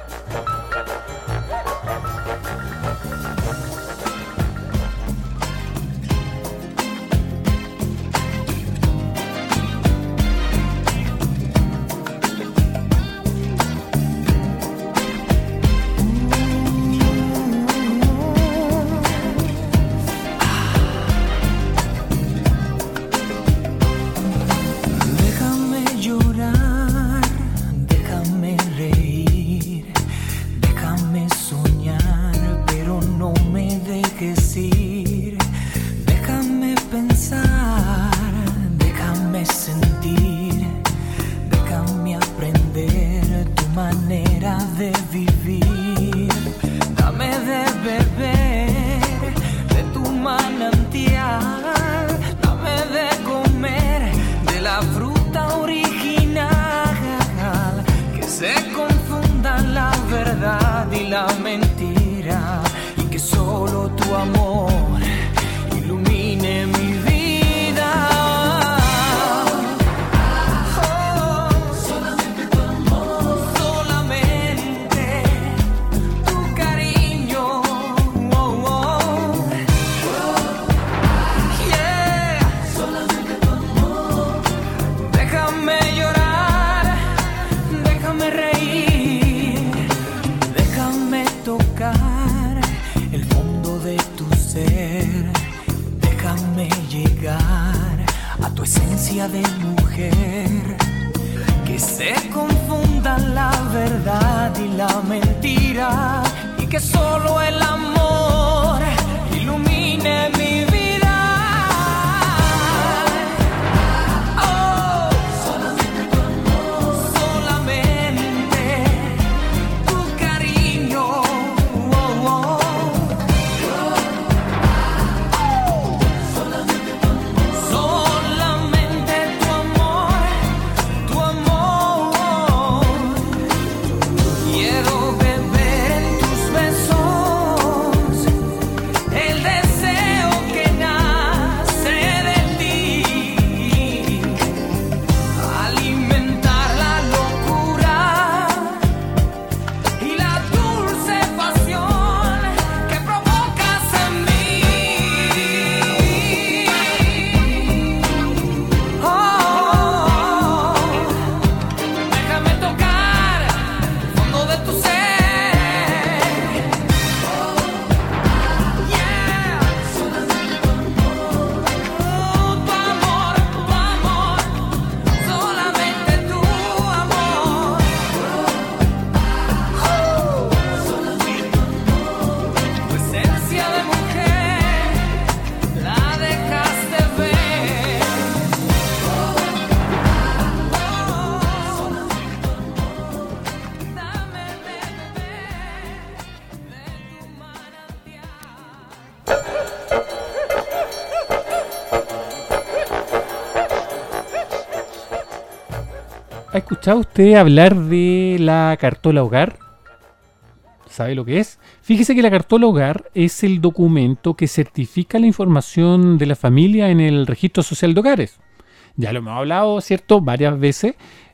De mujer, que se confundan la verdad y la mentira, y que solo el amor ilumine mi vida. Oh, solamente tu amor, solamente tu cariño. Oh, oh. ¿Ha escuchado usted hablar de la cartola hogar? ¿Sabe lo que es? Fíjese que la cartola hogar es el documento que certifica la información de la familia en el registro social de hogares. Ya lo hemos hablado, ¿cierto?, varias veces.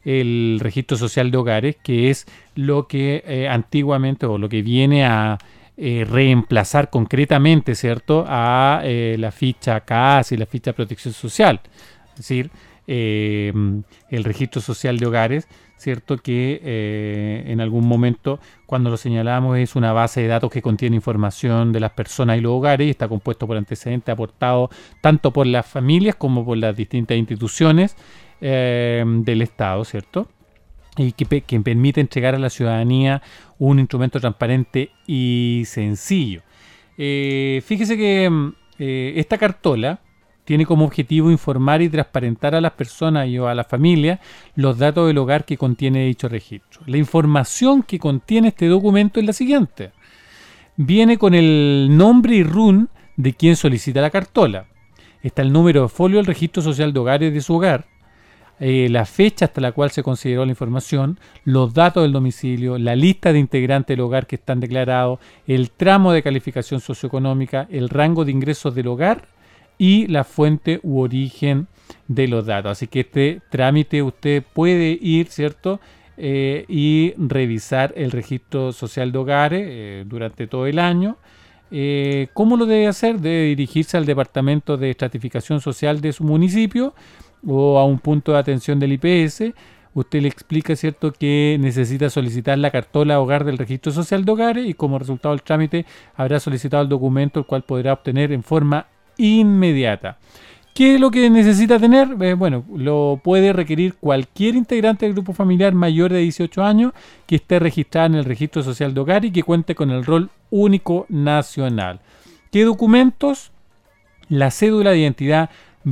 El registro social de hogares, que es lo que eh, antiguamente o lo que viene a eh, reemplazar concretamente, ¿cierto?, a eh, la ficha C A S y la ficha de protección social. Es decir, eh, el registro social de hogares, ¿cierto?, que eh, en algún momento, cuando lo señalamos, es una base de datos que contiene información de las personas y los hogares y está compuesto por antecedentes aportados tanto por las familias como por las distintas instituciones eh, del Estado, ¿cierto?, y que, que permite entregar a la ciudadanía un instrumento transparente y sencillo. Eh, fíjese que eh, esta cartola tiene como objetivo informar y transparentar a las personas y a la familia los datos del hogar que contiene dicho registro. La información que contiene este documento es la siguiente. Viene con el nombre y R U N de quien solicita la cartola. Está el número de folio del registro social de hogares de su hogar, eh, la fecha hasta la cual se consideró la información, los datos del domicilio, la lista de integrantes del hogar que están declarados, el tramo de calificación socioeconómica, el rango de ingresos del hogar y la fuente u origen de los datos. Así que este trámite usted puede ir, ¿cierto?, eh, y revisar el registro social de hogares eh, durante todo el año. Eh, ¿Cómo lo debe hacer? Debe dirigirse al departamento de estratificación social de su municipio o a un punto de atención del I P S. Usted le explica, ¿cierto?, que necesita solicitar la cartola hogar del registro social de hogares y como resultado del trámite habrá solicitado el documento, el cual podrá obtener en forma inmediata. ¿Qué es lo que necesita tener? Eh, bueno, lo puede requerir cualquier integrante del grupo familiar mayor de dieciocho años que esté registrado en el registro social de hogar y que cuente con el rol único nacional. ¿Qué documentos? La cédula de identidad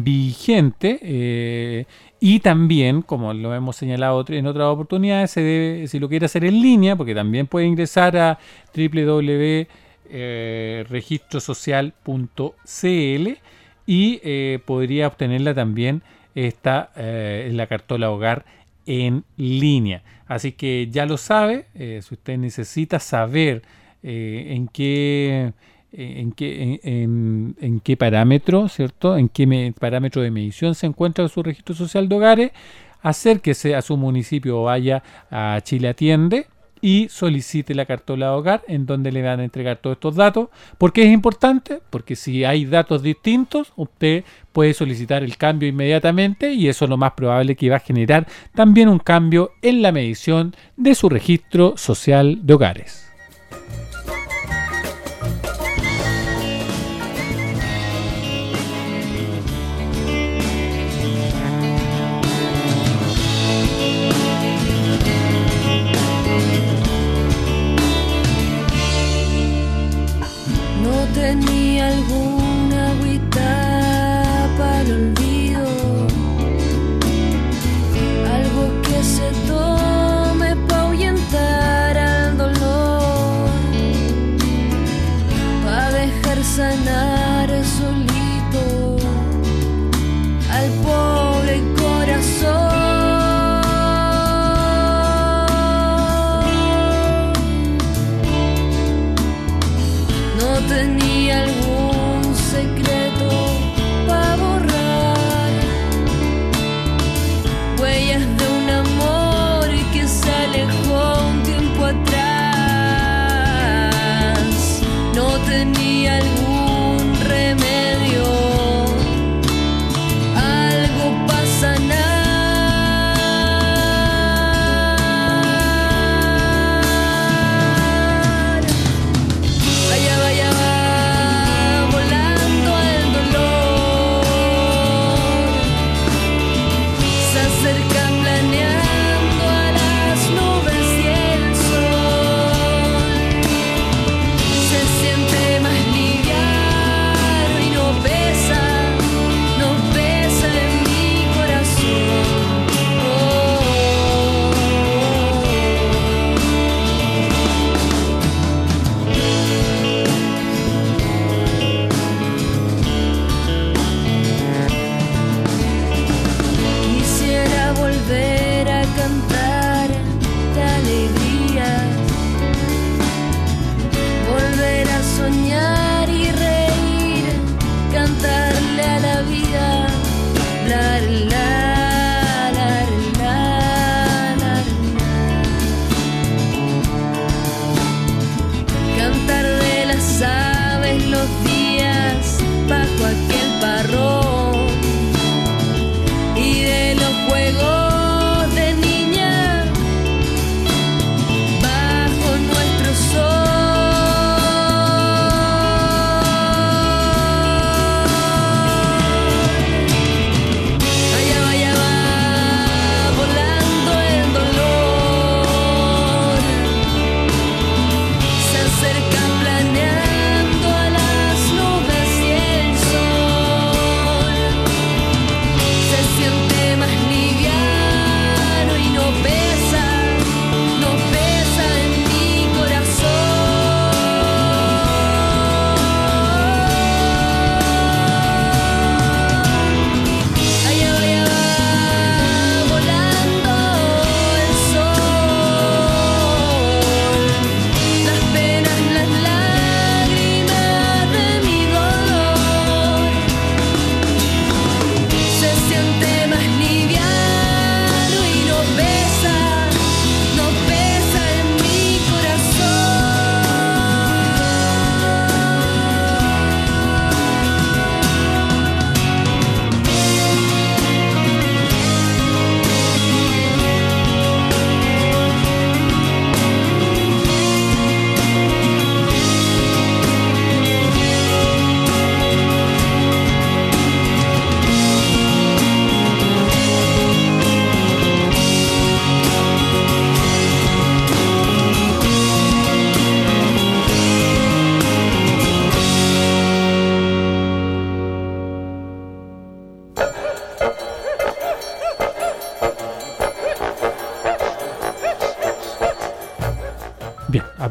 vigente eh, y también, como lo hemos señalado en otras oportunidades, se debe, si lo quiere hacer en línea, porque también puede ingresar a doble u doble u doble u punto registro social punto c l y eh, podría obtenerla también esta, eh, en la cartola hogar en línea. Así que ya lo sabe, eh, si usted necesita saber eh, en qué en qué en, en, en qué parámetro, ¿cierto?, en qué me, parámetro de medición se encuentra su registro social de hogares, acérquese a su municipio o vaya a Chile Atiende y solicite la cartola de hogar, en donde le van a entregar todos estos datos. ¿Por qué es importante? Porque si hay datos distintos, usted puede solicitar el cambio inmediatamente y eso es lo más probable que va a generar también un cambio en la medición de su registro social de hogares. Tenía alguna agüita para el olvido, algo que se tome pa' ahuyentar al dolor, pa' dejar sanar solito al pobre corazón. No tenía algún secreto para borrar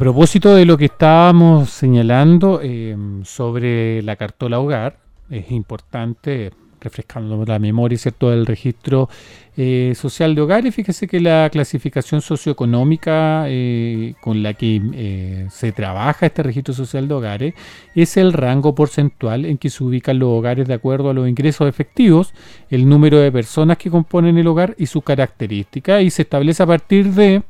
propósito de lo que estábamos señalando eh, sobre la cartola hogar, es importante, refrescando la memoria, ¿cierto?, del registro eh, social de hogares. Fíjese que la clasificación socioeconómica eh, con la que eh, se trabaja este registro social de hogares es el rango porcentual en que se ubican los hogares de acuerdo a los ingresos efectivos, el número de personas que componen el hogar y sus características, y se establece a partir de,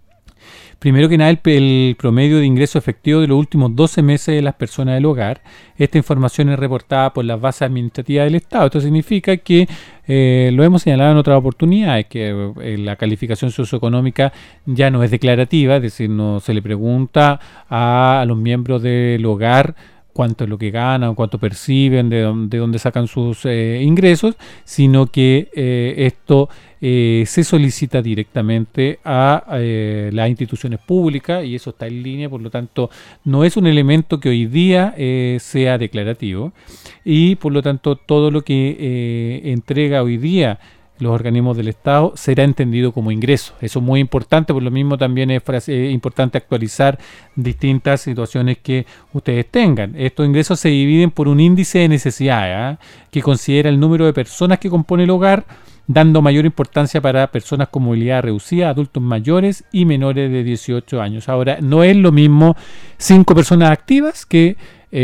primero que nada, el, el promedio de ingreso efectivo de los últimos doce meses de las personas del hogar. Esta información es reportada por las bases administrativas del Estado. Esto significa que, eh, lo hemos señalado en otras oportunidades, que eh, la calificación socioeconómica ya no es declarativa, es decir, no se le pregunta a, a los miembros del hogar cuánto es lo que ganan, cuánto perciben, de dónde, de dónde sacan sus eh, ingresos, sino que eh, esto eh, se solicita directamente a eh, las instituciones públicas, y eso está en línea, por lo tanto no es un elemento que hoy día eh, sea declarativo, y por lo tanto todo lo que eh, entrega hoy día los organismos del Estado será entendido como ingreso. Eso es muy importante, por lo mismo también es eh, importante actualizar distintas situaciones que ustedes tengan. Estos ingresos se dividen por un índice de necesidades, ¿eh? que considera el número de personas que compone el hogar, dando mayor importancia para personas con movilidad reducida, adultos mayores y menores de dieciocho años. Ahora, no es lo mismo cinco personas activas que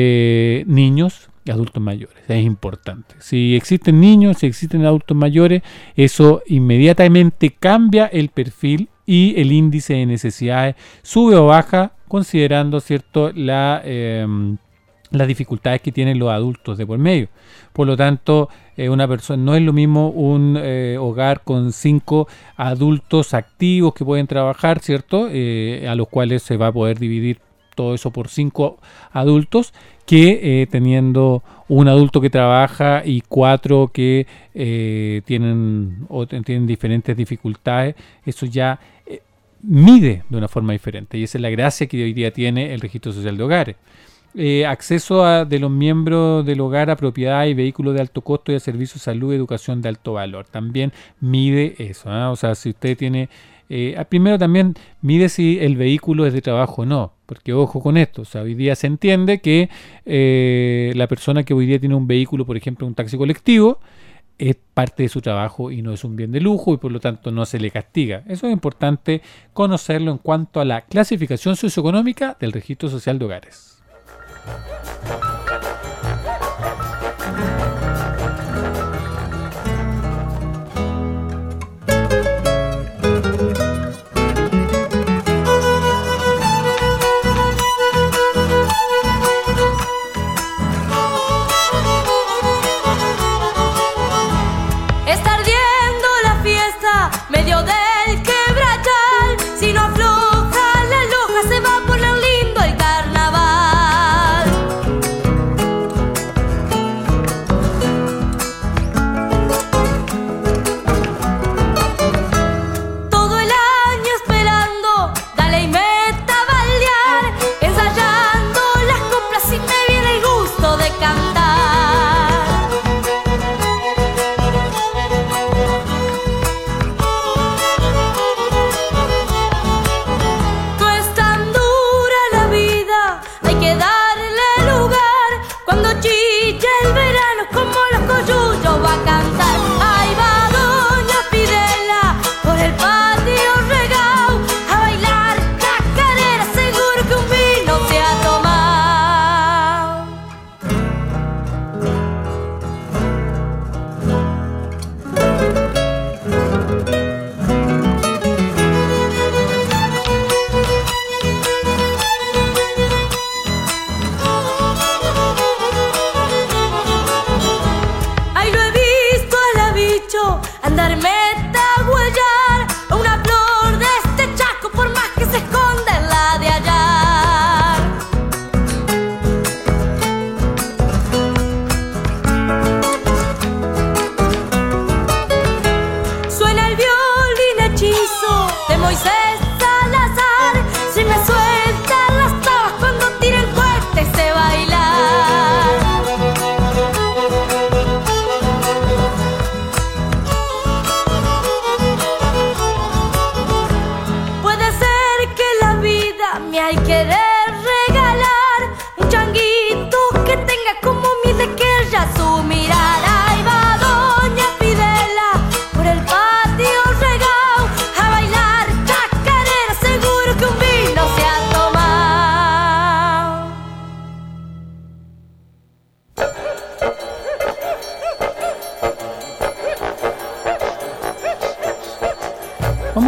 eh, niños, adultos mayores. Es importante. Si existen niños, si existen adultos mayores, eso inmediatamente cambia el perfil y el índice de necesidades sube o baja, considerando, cierto, la, eh, las dificultades que tienen los adultos de por medio. Por lo tanto, eh, una persona, no es lo mismo un eh, hogar con cinco adultos activos que pueden trabajar, ¿cierto? Eh, a los cuales se va a poder dividir todo eso por cinco adultos, que eh, teniendo un adulto que trabaja y cuatro que eh, tienen, o tienen diferentes dificultades. Eso ya eh, mide de una forma diferente, y esa es la gracia que hoy día tiene el registro social de hogares. Eh, acceso a, de los miembros del hogar a propiedad y vehículos de alto costo y a servicios de salud y educación de alto valor. También mide eso, ¿eh? O sea, si usted tiene... Eh, primero también mide si el vehículo es de trabajo o no, porque ojo con esto, o sea, hoy día se entiende que eh, la persona que hoy día tiene un vehículo, por ejemplo un taxi colectivo, es parte de su trabajo y no es un bien de lujo, y por lo tanto no se le castiga. Eso es importante conocerlo en cuanto a la clasificación socioeconómica del registro social de hogares. Medio del quebrachal, si no afloja la loja se va a poner lindo el carnaval.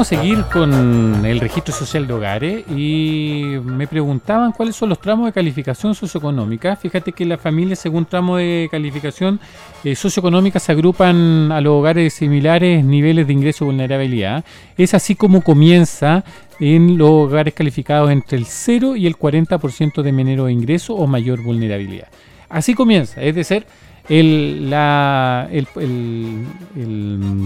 vamos a seguir con el registro social de hogares y me preguntaban cuáles son los tramos de calificación socioeconómica. Fíjate que las familias según tramo de calificación eh, socioeconómica se agrupan a los hogares de similares niveles de ingreso y vulnerabilidad. Es así como comienza en los hogares calificados entre el cero y el cuarenta por ciento de menor ingreso o mayor vulnerabilidad. Así comienza, es decir, el, la, el, el, el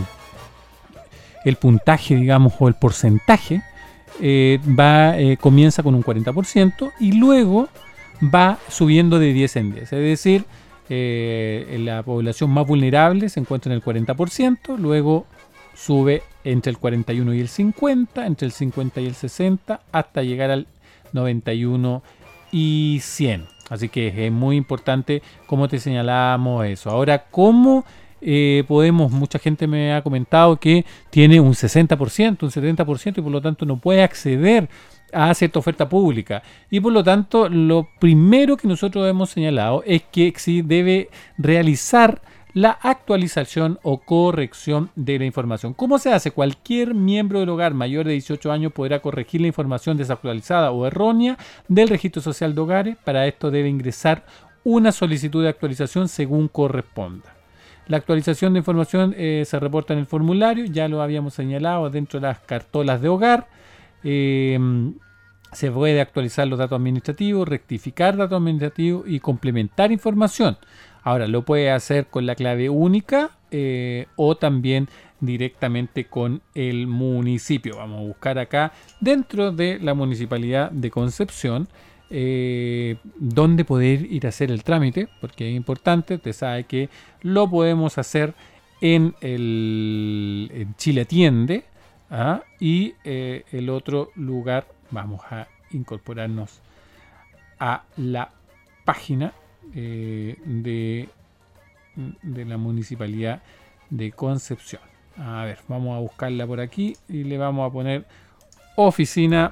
el puntaje, digamos, o el porcentaje eh, va eh, comienza con un cuarenta por ciento y luego va subiendo de diez en diez. Es decir, eh, la población más vulnerable se encuentra en el cuarenta por ciento, luego sube entre el cuarenta y uno y el cincuenta, entre el cincuenta y el sesenta, hasta llegar al noventa y uno y cien. Así que es muy importante, como te señalábamos, eso. Ahora, ¿cómo Eh, podemos, mucha gente me ha comentado que tiene un sesenta por ciento, un setenta por ciento y por lo tanto no puede acceder a cierta oferta pública? Y por lo tanto, lo primero que nosotros hemos señalado es que sí debe realizar la actualización o corrección de la información. ¿Cómo se hace? Cualquier miembro del hogar mayor de dieciocho años podrá corregir la información desactualizada o errónea del registro social de hogares. Para esto debe ingresar una solicitud de actualización según corresponda. La actualización de información eh, se reporta en el formulario, ya lo habíamos señalado, dentro de las cartolas de hogar. Eh, se puede actualizar los datos administrativos, rectificar datos administrativos y complementar información. Ahora, lo puede hacer con la clave única eh, o también directamente con el municipio. Vamos a buscar acá dentro de la Municipalidad de Concepción Eh, dónde poder ir a hacer el trámite, porque es importante. Usted sabe que lo podemos hacer en el en Chile Atiende, ¿ah? y eh, el otro lugar, vamos a incorporarnos a la página eh, de, de la Municipalidad de Concepción. A ver, vamos a buscarla por aquí y le vamos a poner oficina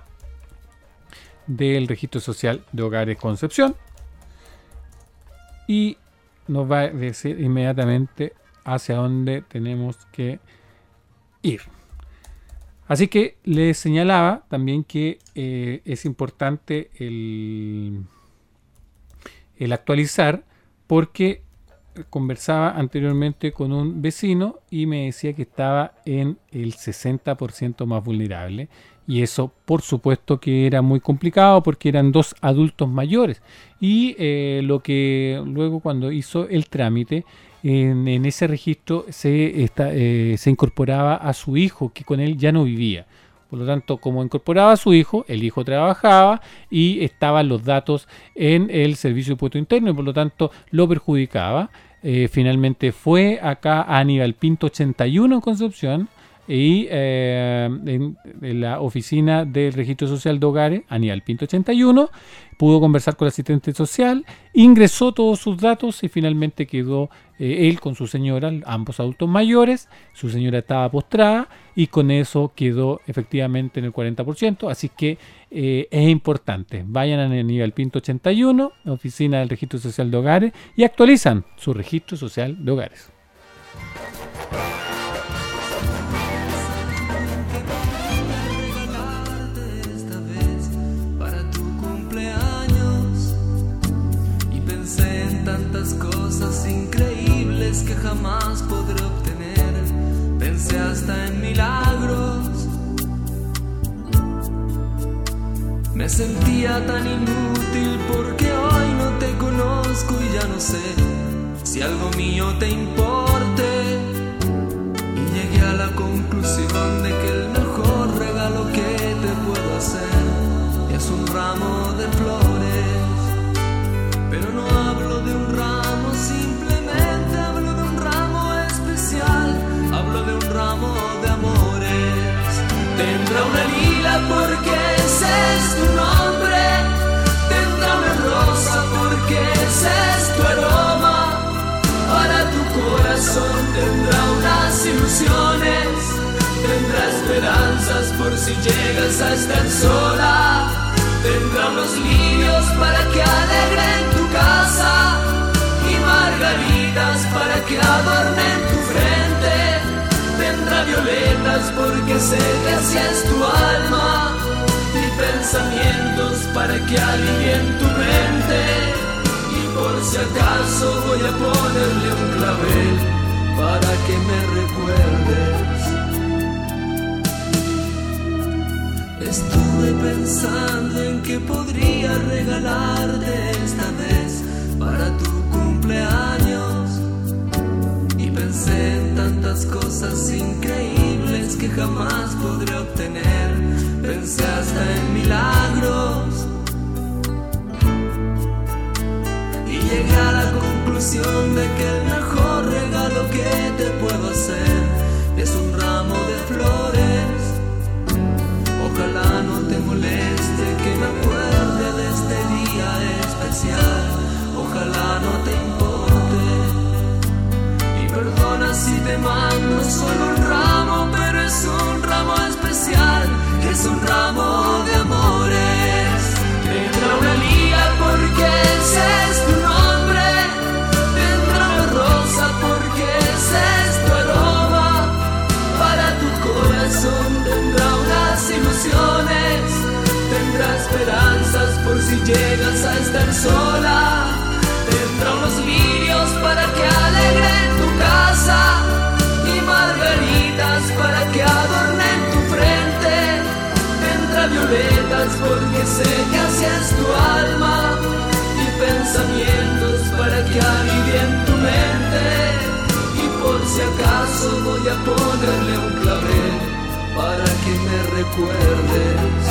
del Registro Social de Hogares Concepción y nos va a decir inmediatamente hacia dónde tenemos que ir. Así que les señalaba también que eh, es importante el, el actualizar, porque conversaba anteriormente con un vecino y me decía que estaba en el sesenta por ciento más vulnerable. Y eso, por supuesto, que era muy complicado porque eran dos adultos mayores. Y eh, lo que luego, cuando hizo el trámite, en, en ese registro se, esta, eh, se incorporaba a su hijo, que con él ya no vivía. Por lo tanto, como incorporaba a su hijo, el hijo trabajaba y estaban los datos en el Servicio de Impuesto Interno y por lo tanto lo perjudicaba. Eh, finalmente fue acá a Aníbal Pinto ochenta y uno en Concepción, y eh, en, en la oficina del Registro Social de Hogares, Aníbal Pinto ochenta y uno, pudo conversar con el asistente social, ingresó todos sus datos y finalmente quedó eh, él con su señora, ambos adultos mayores. Su señora estaba postrada y con eso quedó efectivamente en el cuarenta por ciento. Así que eh, es importante, vayan a Aníbal Pinto ochenta y uno, oficina del Registro Social de Hogares, y actualizan su Registro Social de Hogares. Tantas cosas increíbles que jamás podré obtener. Pensé hasta en milagros. Me sentía tan inútil porque hoy no te conozco y ya no sé si algo mío te importe. Y llegué a la conclusión de que el mejor regalo que te puedo hacer es un ramo de flores. Pero no hablo de un ramo, simplemente hablo de un ramo especial. Hablo de un ramo de amores. Tendrá una lila porque ese es tu nombre. Tendrá una rosa porque ese es tu aroma. Para tu corazón tendrá unas ilusiones. Tendrá esperanzas por si llegas a estar sola. Tendrá unos lirios para que alegren tu casa y margaritas para que adornen tu frente. Tendrá violetas porque porque sé que así es tu alma. Y pensamientos para que alivien tu mente. Y por si acaso voy a ponerle un clavel para que me recuerdes. Estuve pensando en que podría regalarte esta vez para tu cumpleaños. Y pensé en tantas cosas increíbles que jamás podré obtener. Pensé hasta en milagros. Y llegué a la conclusión de que el mejor regalo que te puedo hacer es un ramo de flores. Ojalá no te moleste que me acuerde de este día especial. Ojalá no te importe. Y perdona si te mando solo un ramo, pero es un ramo especial, que es un ramo de amores. Tendrá una liga porque ese es tu nombre. Tendrá una rosa porque ese es tu aroma. Para tu corazón tendrá unas ilusiones. Tendrá esperanzas por si llegas a estar sola. Tendrá unos lirios para que alegren tu casa. Y margaritas para que adornen tu frente. Tendrá violetas porque sé que así es tu alma. Y pensamientos para que alivien tu mente. Y por si acaso voy a ponerle un clavel para que me recuerdes.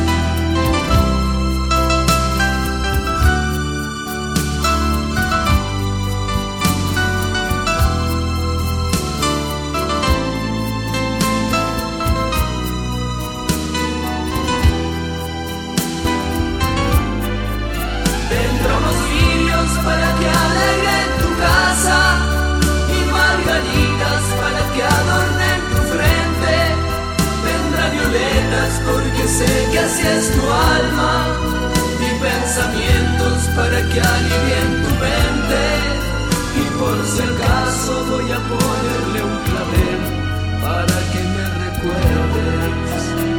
Para que alegren tu casa y margaritas para que adornen tu frente. Tendrá violetas porque sé que así es tu alma. Y pensamientos para que alivien tu mente. Y por si acaso voy a ponerle un clavel para que me recuerdes.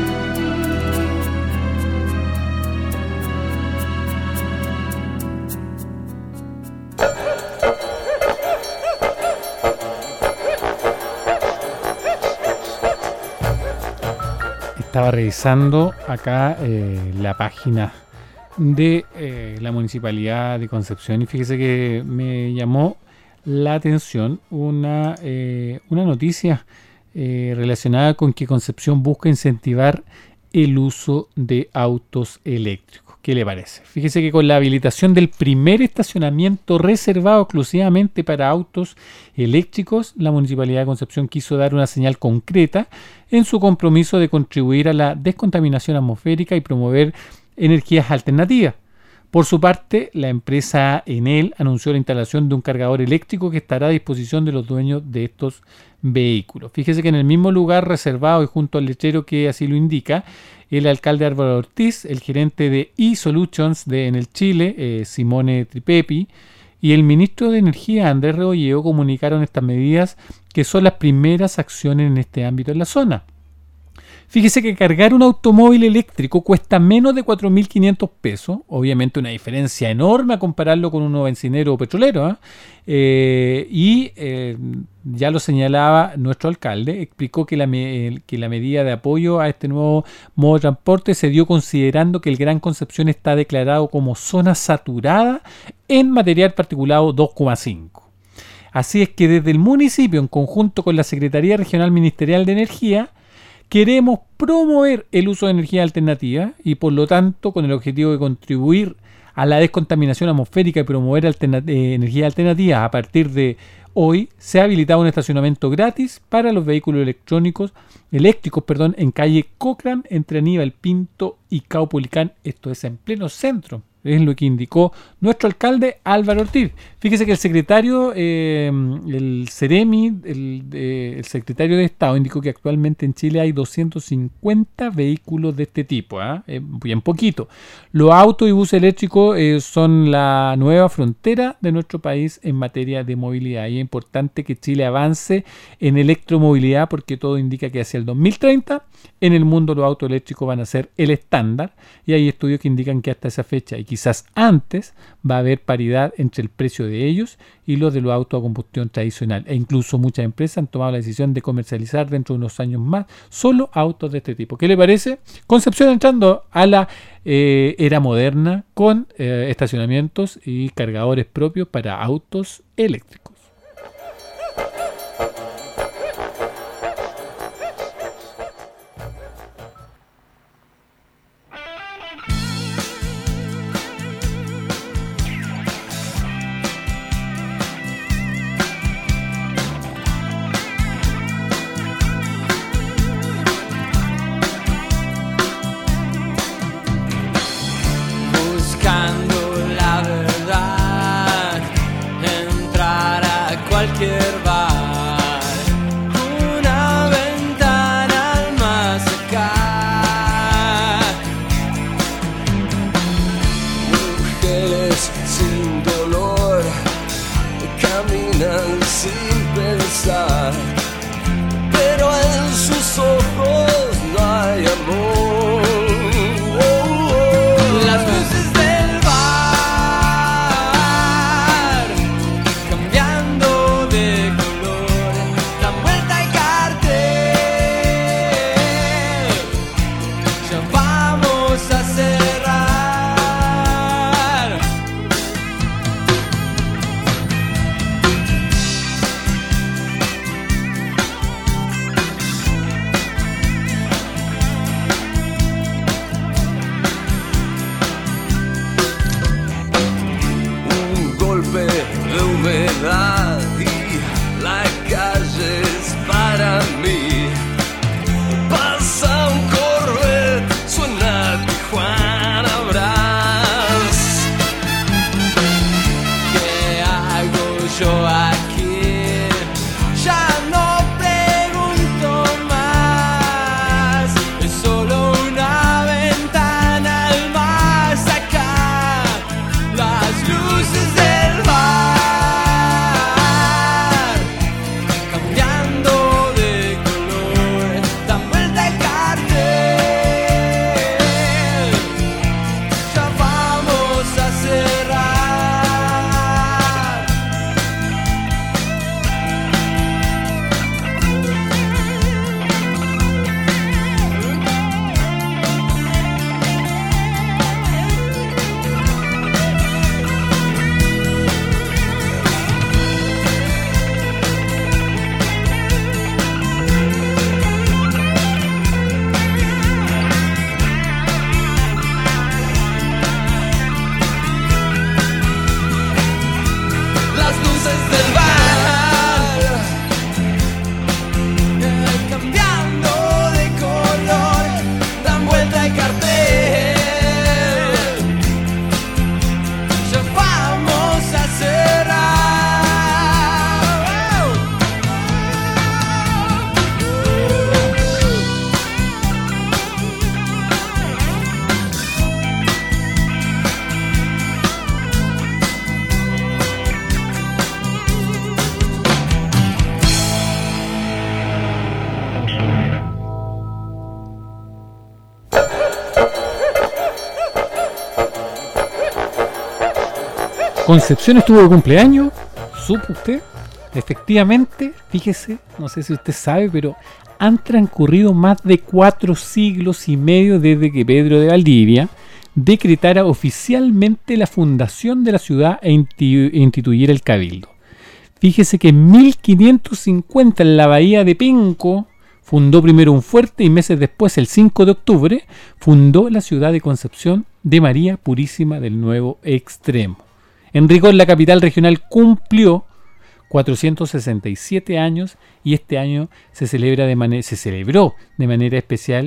Estaba revisando acá eh, la página de eh, la Municipalidad de Concepción y fíjese que me llamó la atención una, eh, una noticia eh, relacionada con que Concepción busca incentivar el uso de autos eléctricos. ¿Qué le parece? Fíjese que con la habilitación del primer estacionamiento reservado exclusivamente para autos eléctricos, la Municipalidad de Concepción quiso dar una señal concreta en su compromiso de contribuir a la descontaminación atmosférica y promover energías alternativas. Por su parte, la empresa Enel anunció la instalación de un cargador eléctrico que estará a disposición de los dueños de estos vehículos. Fíjese que en el mismo lugar reservado y junto al letrero que así lo indica, el alcalde Álvaro Ortiz, el gerente de eSolutions de Enel Chile, eh, Simone Tripepi, y el ministro de Energía, Andrés Rebolledo, comunicaron estas medidas que son las primeras acciones en este ámbito en la zona. Fíjese que cargar un automóvil eléctrico cuesta menos de cuatro mil quinientos pesos, obviamente una diferencia enorme a compararlo con uno bencinero o petrolero, ¿eh? Eh, y eh, ya lo señalaba nuestro alcalde, explicó que la, me, que la medida de apoyo a este nuevo modo de transporte se dio considerando que el Gran Concepción está declarado como zona saturada en material particulado dos coma cinco. Así es que desde el municipio, en conjunto con la Secretaría Regional Ministerial de Energía, queremos promover el uso de energía alternativa y por lo tanto con el objetivo de contribuir a la descontaminación atmosférica y promover alterna- eh, energía alternativa. A partir de hoy se ha habilitado un estacionamiento gratis para los vehículos electrónicos, eléctricos perdón, en calle Cochrane entre Aníbal Pinto y Caupolicán. Esto es en pleno centro Es lo que indicó nuestro alcalde Álvaro Ortiz. Fíjese que el secretario, eh, el Ceremi, el, eh, el secretario de Estado, indicó que actualmente en Chile hay doscientos cincuenta vehículos de este tipo, ¿eh? Eh, bien poquito. Los autos y buses eléctricos eh, son la nueva frontera de nuestro país en materia de movilidad. Y es importante que Chile avance en electromovilidad porque todo indica que hacia el dos mil treinta en el mundo los autos eléctricos van a ser el estándar. Y hay estudios que indican que hasta esa fecha y quizás antes va a haber paridad entre el precio de ellos y los de los autos a combustión tradicional, e incluso muchas empresas han tomado la decisión de comercializar dentro de unos años más solo autos de este tipo. ¿Qué le parece? Concepción entrando a la eh, era moderna con eh, estacionamientos y cargadores propios para autos eléctricos. Concepción estuvo de cumpleaños, ¿supo usted? Efectivamente, fíjese, no sé si usted sabe, pero han transcurrido más de cuatro siglos y medio desde que Pedro de Valdivia decretara oficialmente la fundación de la ciudad e instituyera el cabildo. Fíjese que en mil quinientos cincuenta en la bahía de Penco fundó primero un fuerte y meses después, el cinco de octubre, fundó la ciudad de Concepción de María Purísima del Nuevo Extremo. En rigor, la capital regional cumplió cuatrocientos sesenta y siete años y este año se celebra de manera se celebró de manera especial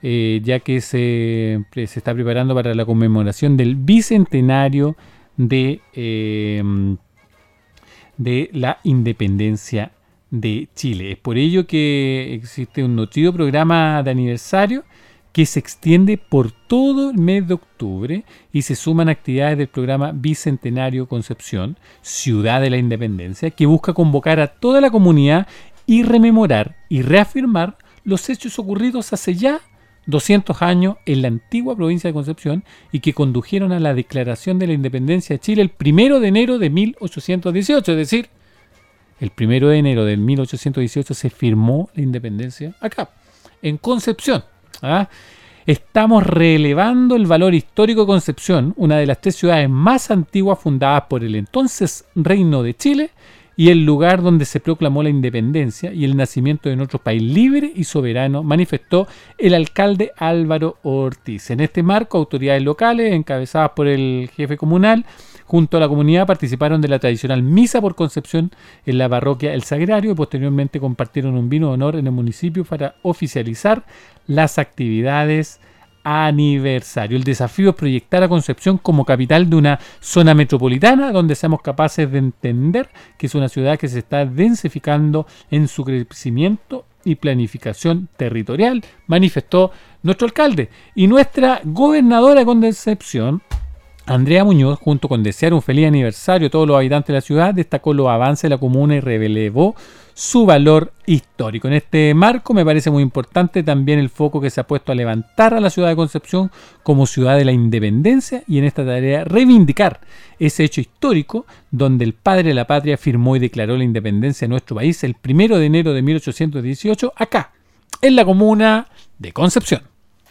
eh, ya que se, se está preparando para la conmemoración del bicentenario de, eh, de la independencia de Chile. Es por ello que existe un nutrido programa de aniversario que se extiende por todo el mes de octubre y se suman actividades del programa Bicentenario Concepción, Ciudad de la Independencia, que busca convocar a toda la comunidad y rememorar y reafirmar los hechos ocurridos hace ya doscientos años en la antigua provincia de Concepción y que condujeron a la declaración de la independencia de Chile el primero de enero de mil ochocientos dieciocho, es decir, el primero de enero de mil ochocientos dieciocho se firmó la independencia acá, en Concepción. ¿Ah? Estamos relevando el valor histórico de Concepción, una de las tres ciudades más antiguas fundadas por el entonces Reino de Chile y el lugar donde se proclamó la independencia y el nacimiento de nuestro país libre y soberano, manifestó el alcalde Álvaro Ortiz. En este marco, autoridades locales, encabezadas por el jefe comunal, junto a la comunidad, participaron de la tradicional Misa por Concepción en la parroquia El Sagrario y posteriormente compartieron un vino de honor en el municipio para oficializar las actividades aniversario. El desafío es proyectar a Concepción como capital de una zona metropolitana donde seamos capaces de entender que es una ciudad que se está densificando en su crecimiento y planificación territorial, manifestó nuestro alcalde. Y nuestra gobernadora de Concepción, Andrea Muñoz, junto con desear un feliz aniversario a todos los habitantes de la ciudad, destacó los avances de la comuna y relevó su valor histórico. En este marco me parece muy importante también el foco que se ha puesto a levantar a la ciudad de Concepción como ciudad de la independencia y en esta tarea reivindicar ese hecho histórico donde el padre de la patria firmó y declaró la independencia de nuestro país el primero de enero de mil ochocientos dieciocho acá, en la comuna de Concepción.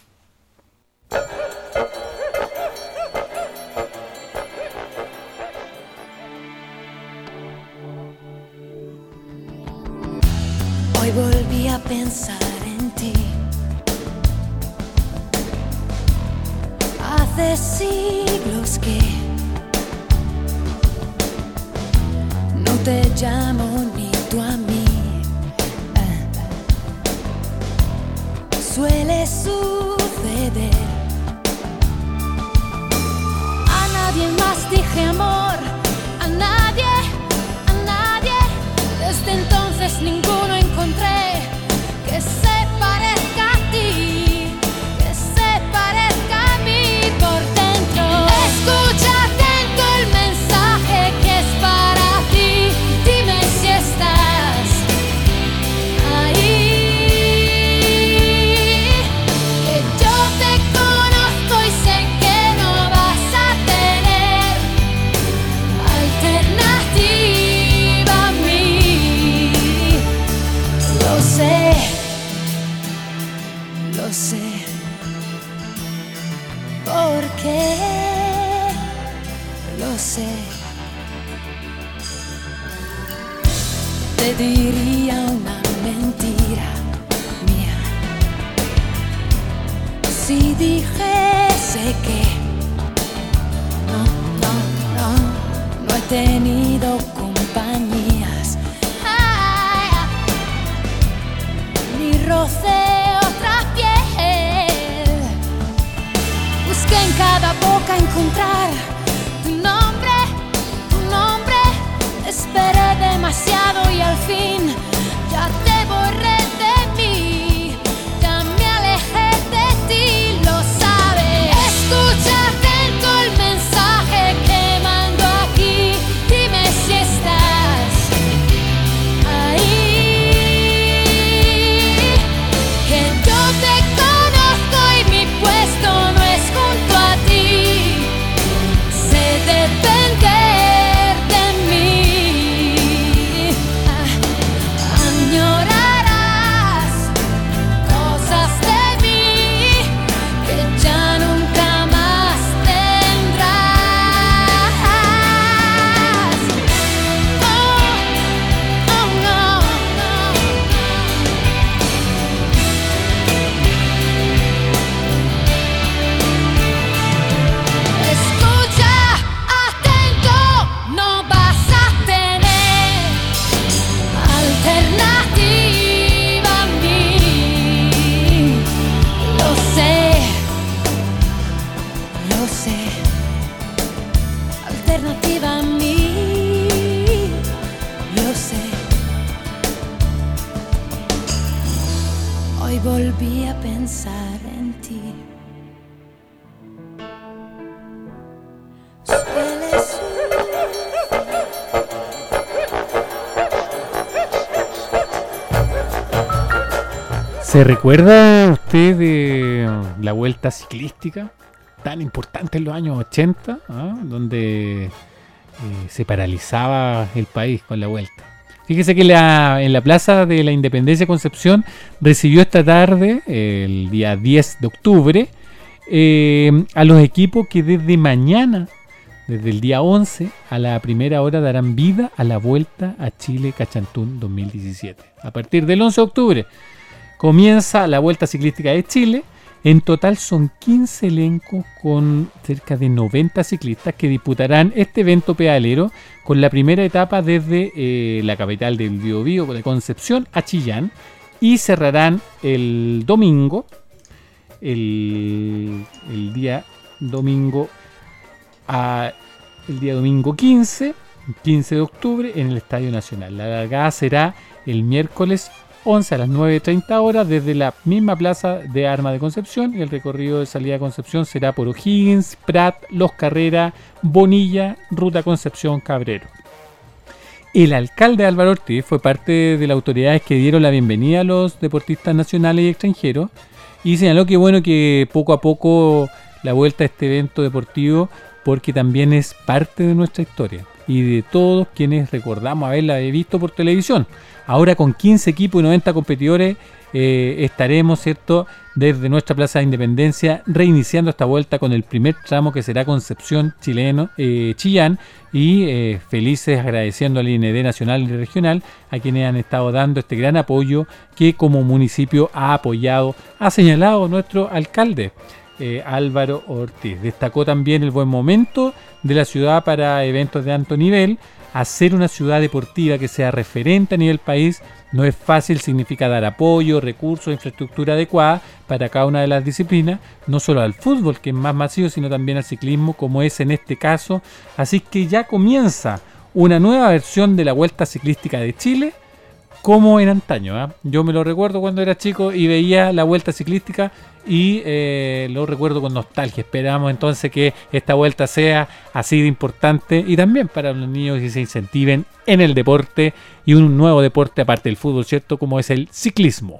Hoy volví a pensar en ti. Hace siglos que no te llamo ni tú a mí. Suele suceder. A nadie más dije amor, a nadie, a nadie. Desde entonces ninguno encontré que se parezca a ti, que se parezca a mí por dentro. Escucha atento el mensaje que es para ti. Dime si estás ahí. Que yo te conozco y sé que no vas a tener alternativa a mí. Lo sé, lo sé, porque lo sé. Te diría una mentira mía si dijese que no, no, no, no he tenido compañías. Ni rocé otra piel. Busqué en cada boca encontrar tu nombre, tu nombre. Esperé demasiado y al fin ya te borré de mí. Ya me alejé de ti, lo sabes. Escucha atento el mensaje que mando aquí. Dime si estás ahí. Que yo te conozco y mi puesto no es junto a ti. alternativa a mí, yo sé. Hoy volví a pensar en ti. Sueles ¿Se recuerda usted de la vuelta ciclística tan importante en los años ochenta, ¿ah? donde eh, se paralizaba el país con la vuelta? Fíjese que la, en la Plaza de la Independencia de Concepción recibió esta tarde, el día diez de octubre, eh, a los equipos que desde mañana, desde el día once a la primera hora, darán vida a la Vuelta a Chile Cachantún dos mil diecisiete. A partir del once de octubre comienza la Vuelta Ciclística de Chile. En total son quince elencos con cerca de noventa ciclistas que disputarán este evento pedalero con la primera etapa desde eh, la capital del Biobío, de Concepción, a Chillán, y cerrarán el domingo, el, el día domingo a, el día domingo quince, quince de octubre en el Estadio Nacional. La largada será el miércoles once a las nueve treinta horas desde la misma Plaza de Armas de Concepción, y el recorrido de salida de Concepción será por O'Higgins, Prat, Los Carreras, Bonilla, Ruta Concepción, Cabrero. El alcalde Álvaro Ortiz fue parte de las autoridades que dieron la bienvenida a los deportistas nacionales y extranjeros y señaló que bueno que poco a poco la vuelta a este evento deportivo, porque también es parte de nuestra historia y de todos quienes recordamos haberla visto por televisión. Ahora con quince equipos y noventa competidores eh, estaremos, ¿cierto?, desde nuestra Plaza de Independencia reiniciando esta vuelta con el primer tramo que será Concepción, Chileno, eh, Chillán, y eh, felices agradeciendo al I N D nacional y regional a quienes han estado dando este gran apoyo que como municipio ha apoyado, ha señalado nuestro alcalde eh, Álvaro Ortiz. Destacó también el buen momento de la ciudad para eventos de alto nivel. Hacer una ciudad deportiva que sea referente a nivel país no es fácil, significa dar apoyo, recursos, infraestructura adecuada para cada una de las disciplinas, no solo al fútbol, que es más masivo, sino también al ciclismo, como es en este caso. Así que ya comienza una nueva versión de la Vuelta Ciclística de Chile, como en antaño, ¿eh? Yo me lo recuerdo cuando era chico y veía la Vuelta Ciclística y eh, lo recuerdo con nostalgia. Esperamos entonces que esta vuelta sea así de importante y también para los niños que se incentiven en el deporte y un nuevo deporte aparte del fútbol, ¿cierto?, como es el ciclismo.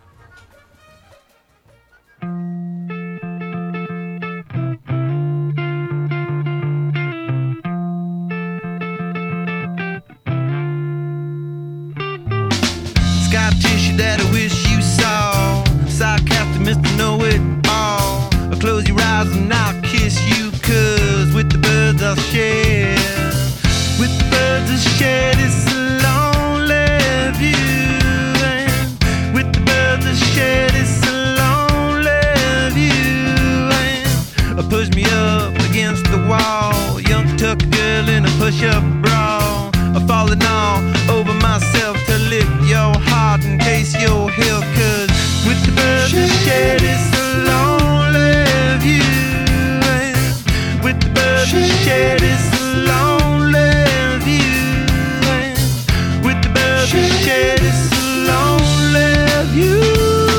Scar tissue that I wish you saw. Sarcastic Mister Know-It-All. I'll close your eyes and I'll kiss you, cause with the birds I'll share. With the birds I'll share this lonely view. And with the birds I'll share this lonely view. And push me up against the wall. Young tuck girl in a push-up bra. I'm falling all over myself to lift your heart and taste your hill, cause with the birds I share this lonely view. And with the birds I share this lonely view. And with the birds I share this lonely view.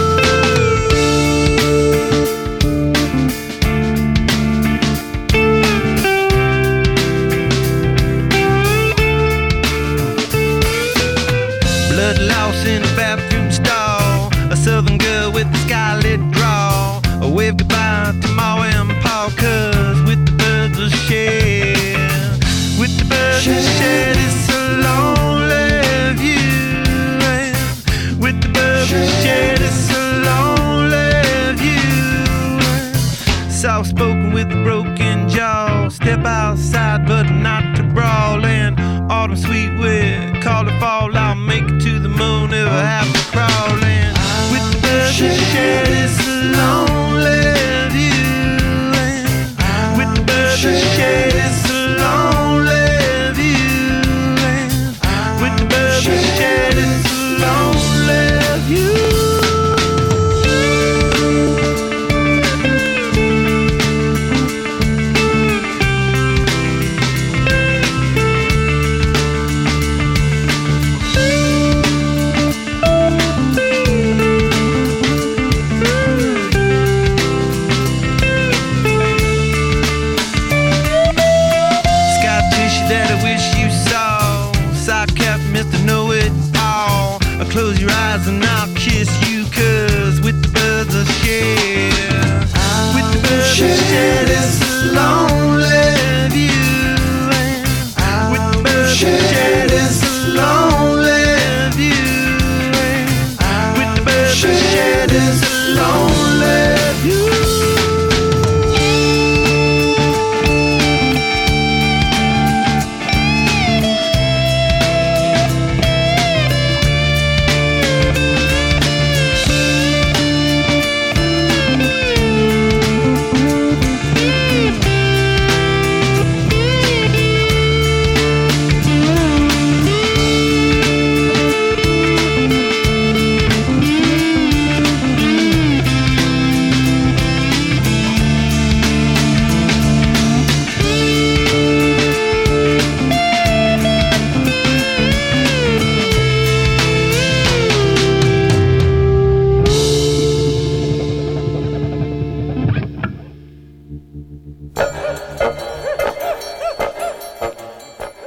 In a bathroom stall, a southern girl with a scarlet draw. I wave goodbye to Ma and Pa, cause with the birds I'll share. With the birds I'll share this lonely view. And with the birds I'll share this lonely view. Soft spoken with a broken jaw. Step outside but not to brawl. And autumn sweet with call it fall. I'll make it to the moon if I have to crawl in. With the birds I share this lonely view. And with the birds I share this lonely view. And with the birds I share this lonely view.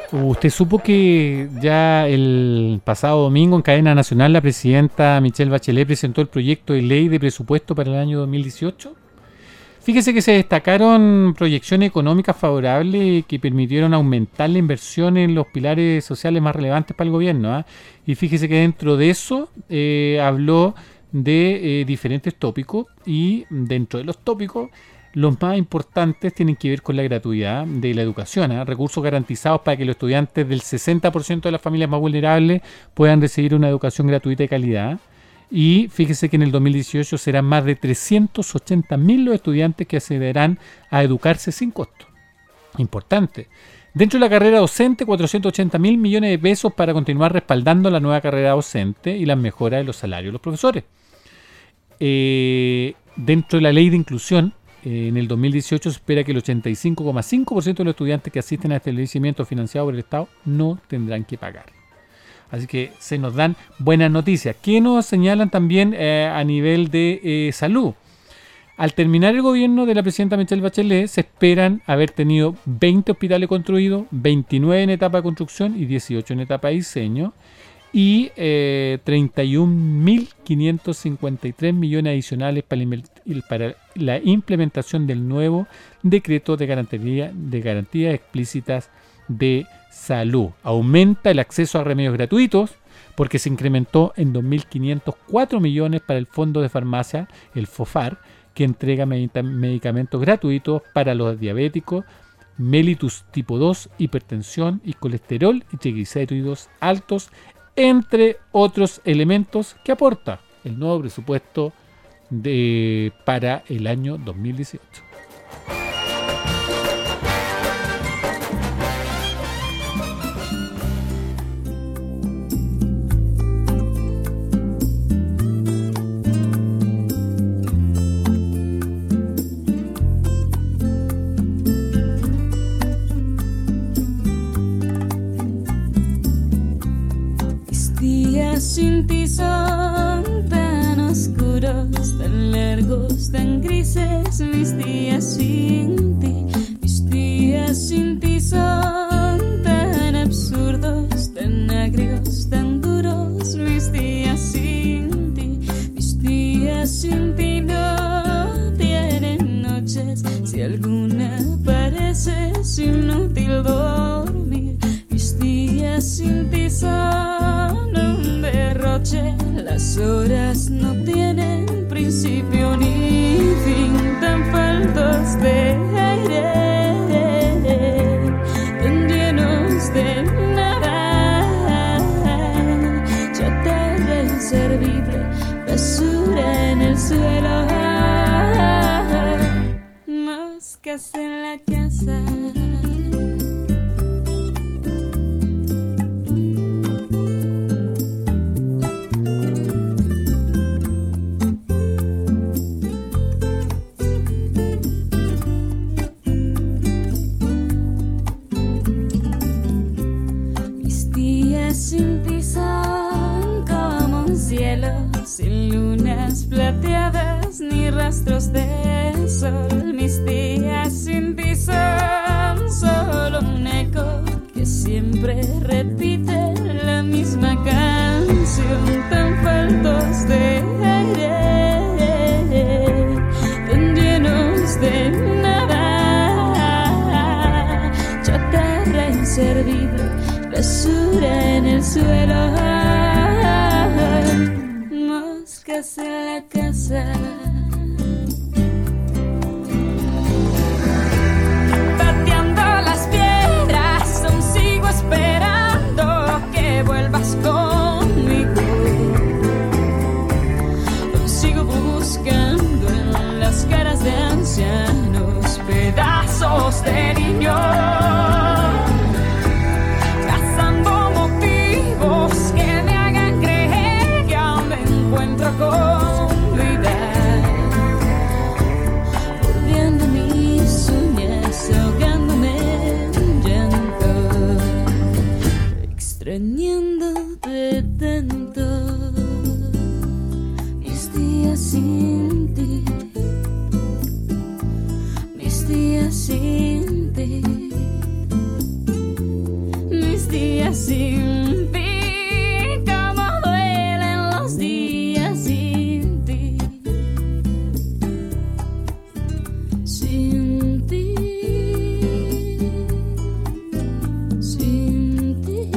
Usted supo que ya el pasado domingo en cadena nacional la presidenta Michelle Bachelet presentó el proyecto de ley de presupuesto para el año dos mil dieciocho. Fíjese que se destacaron proyecciones económicas favorables que permitieron aumentar la inversión en los pilares sociales más relevantes para el gobierno, ¿eh? Y fíjese que dentro de eso eh, habló de eh, diferentes tópicos, y dentro de los tópicos los más importantes tienen que ver con la gratuidad de la educación, ¿eh? Recursos garantizados para que los estudiantes del sesenta por ciento de las familias más vulnerables puedan recibir una educación gratuita de calidad. Y fíjese que en el dos mil dieciocho serán más de trescientos ochenta mil los estudiantes que accederán a educarse sin costo. Importante. Dentro de la carrera docente, cuatrocientos ochenta mil millones de pesos para continuar respaldando la nueva carrera docente y las mejoras de los salarios de los profesores. Eh, dentro de la ley de inclusión, eh, en el dos mil dieciocho se espera que el ochenta y cinco coma cinco por ciento de los estudiantes que asisten a este establecimiento financiado por el Estado no tendrán que pagar. Así que se nos dan buenas noticias. ¿Qué nos señalan también eh, a nivel de eh, salud? Al terminar el gobierno de la presidenta Michelle Bachelet, se esperan haber tenido veinte hospitales construidos, veintinueve en etapa de construcción y dieciocho en etapa de diseño, y eh, treinta y un mil quinientos cincuenta y tres millones adicionales para, para la implementación del nuevo decreto de garantía, de garantías explícitas de salud. Aumenta el acceso a remedios gratuitos porque se incrementó en dos mil quinientos cuatro millones para el Fondo de Farmacia, el FOFAR, que entrega medicamentos gratuitos para los diabéticos, mellitus tipo dos, hipertensión y colesterol y triglicéridos altos, entre otros elementos que aporta el nuevo presupuesto de, para el año dos mil dieciocho. Sin ti son tan oscuros, tan largos, tan grises, mis días sin ti. Mis días sin ti son tan absurdos, tan agrios, tan duros, mis días sin ti. Mis días sin ti no tienen noches, si alguna parece inútil dormir. Mis días sin ti son un derroche, las horas no tienen principio ni fin, tan faltos de aire, tan llenos de nada, chatarra inservible, basura en el suelo, moscas en la casa. Sin lunas plateadas ni rastros de sol, mis días sin ti son solo un eco que siempre repite la misma canción, tan faltos de aire, tan llenos de nada, chatarra inservible, basura en el suelo, moscas en la casa. Pateando las piedras, aún sigo esperando que vuelvas conmigo. Aún sigo buscando en las caras de ancianos pedazos de niños, trazando motivos que me hagan creer que aún me encuentro con vida, mordiendo mis uñas, ahogándome en llanto, extrañándote tanto, mis días sin ti, mis días sin ti, días sin ti. Cómo duelen los días sin ti. Sin ti. Sin ti.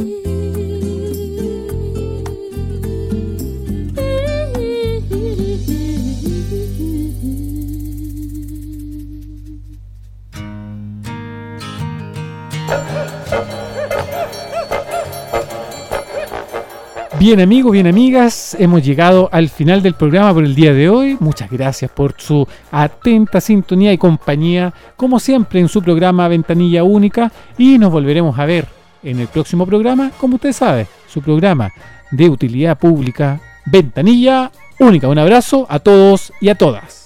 Bien amigos, bien amigas, hemos llegado al final del programa por el día de hoy. Muchas gracias por su atenta sintonía y compañía, como siempre en su programa Ventanilla Única, y nos volveremos a ver en el próximo programa, como usted sabe, su programa de utilidad pública Ventanilla Única. Un abrazo a todos y a todas.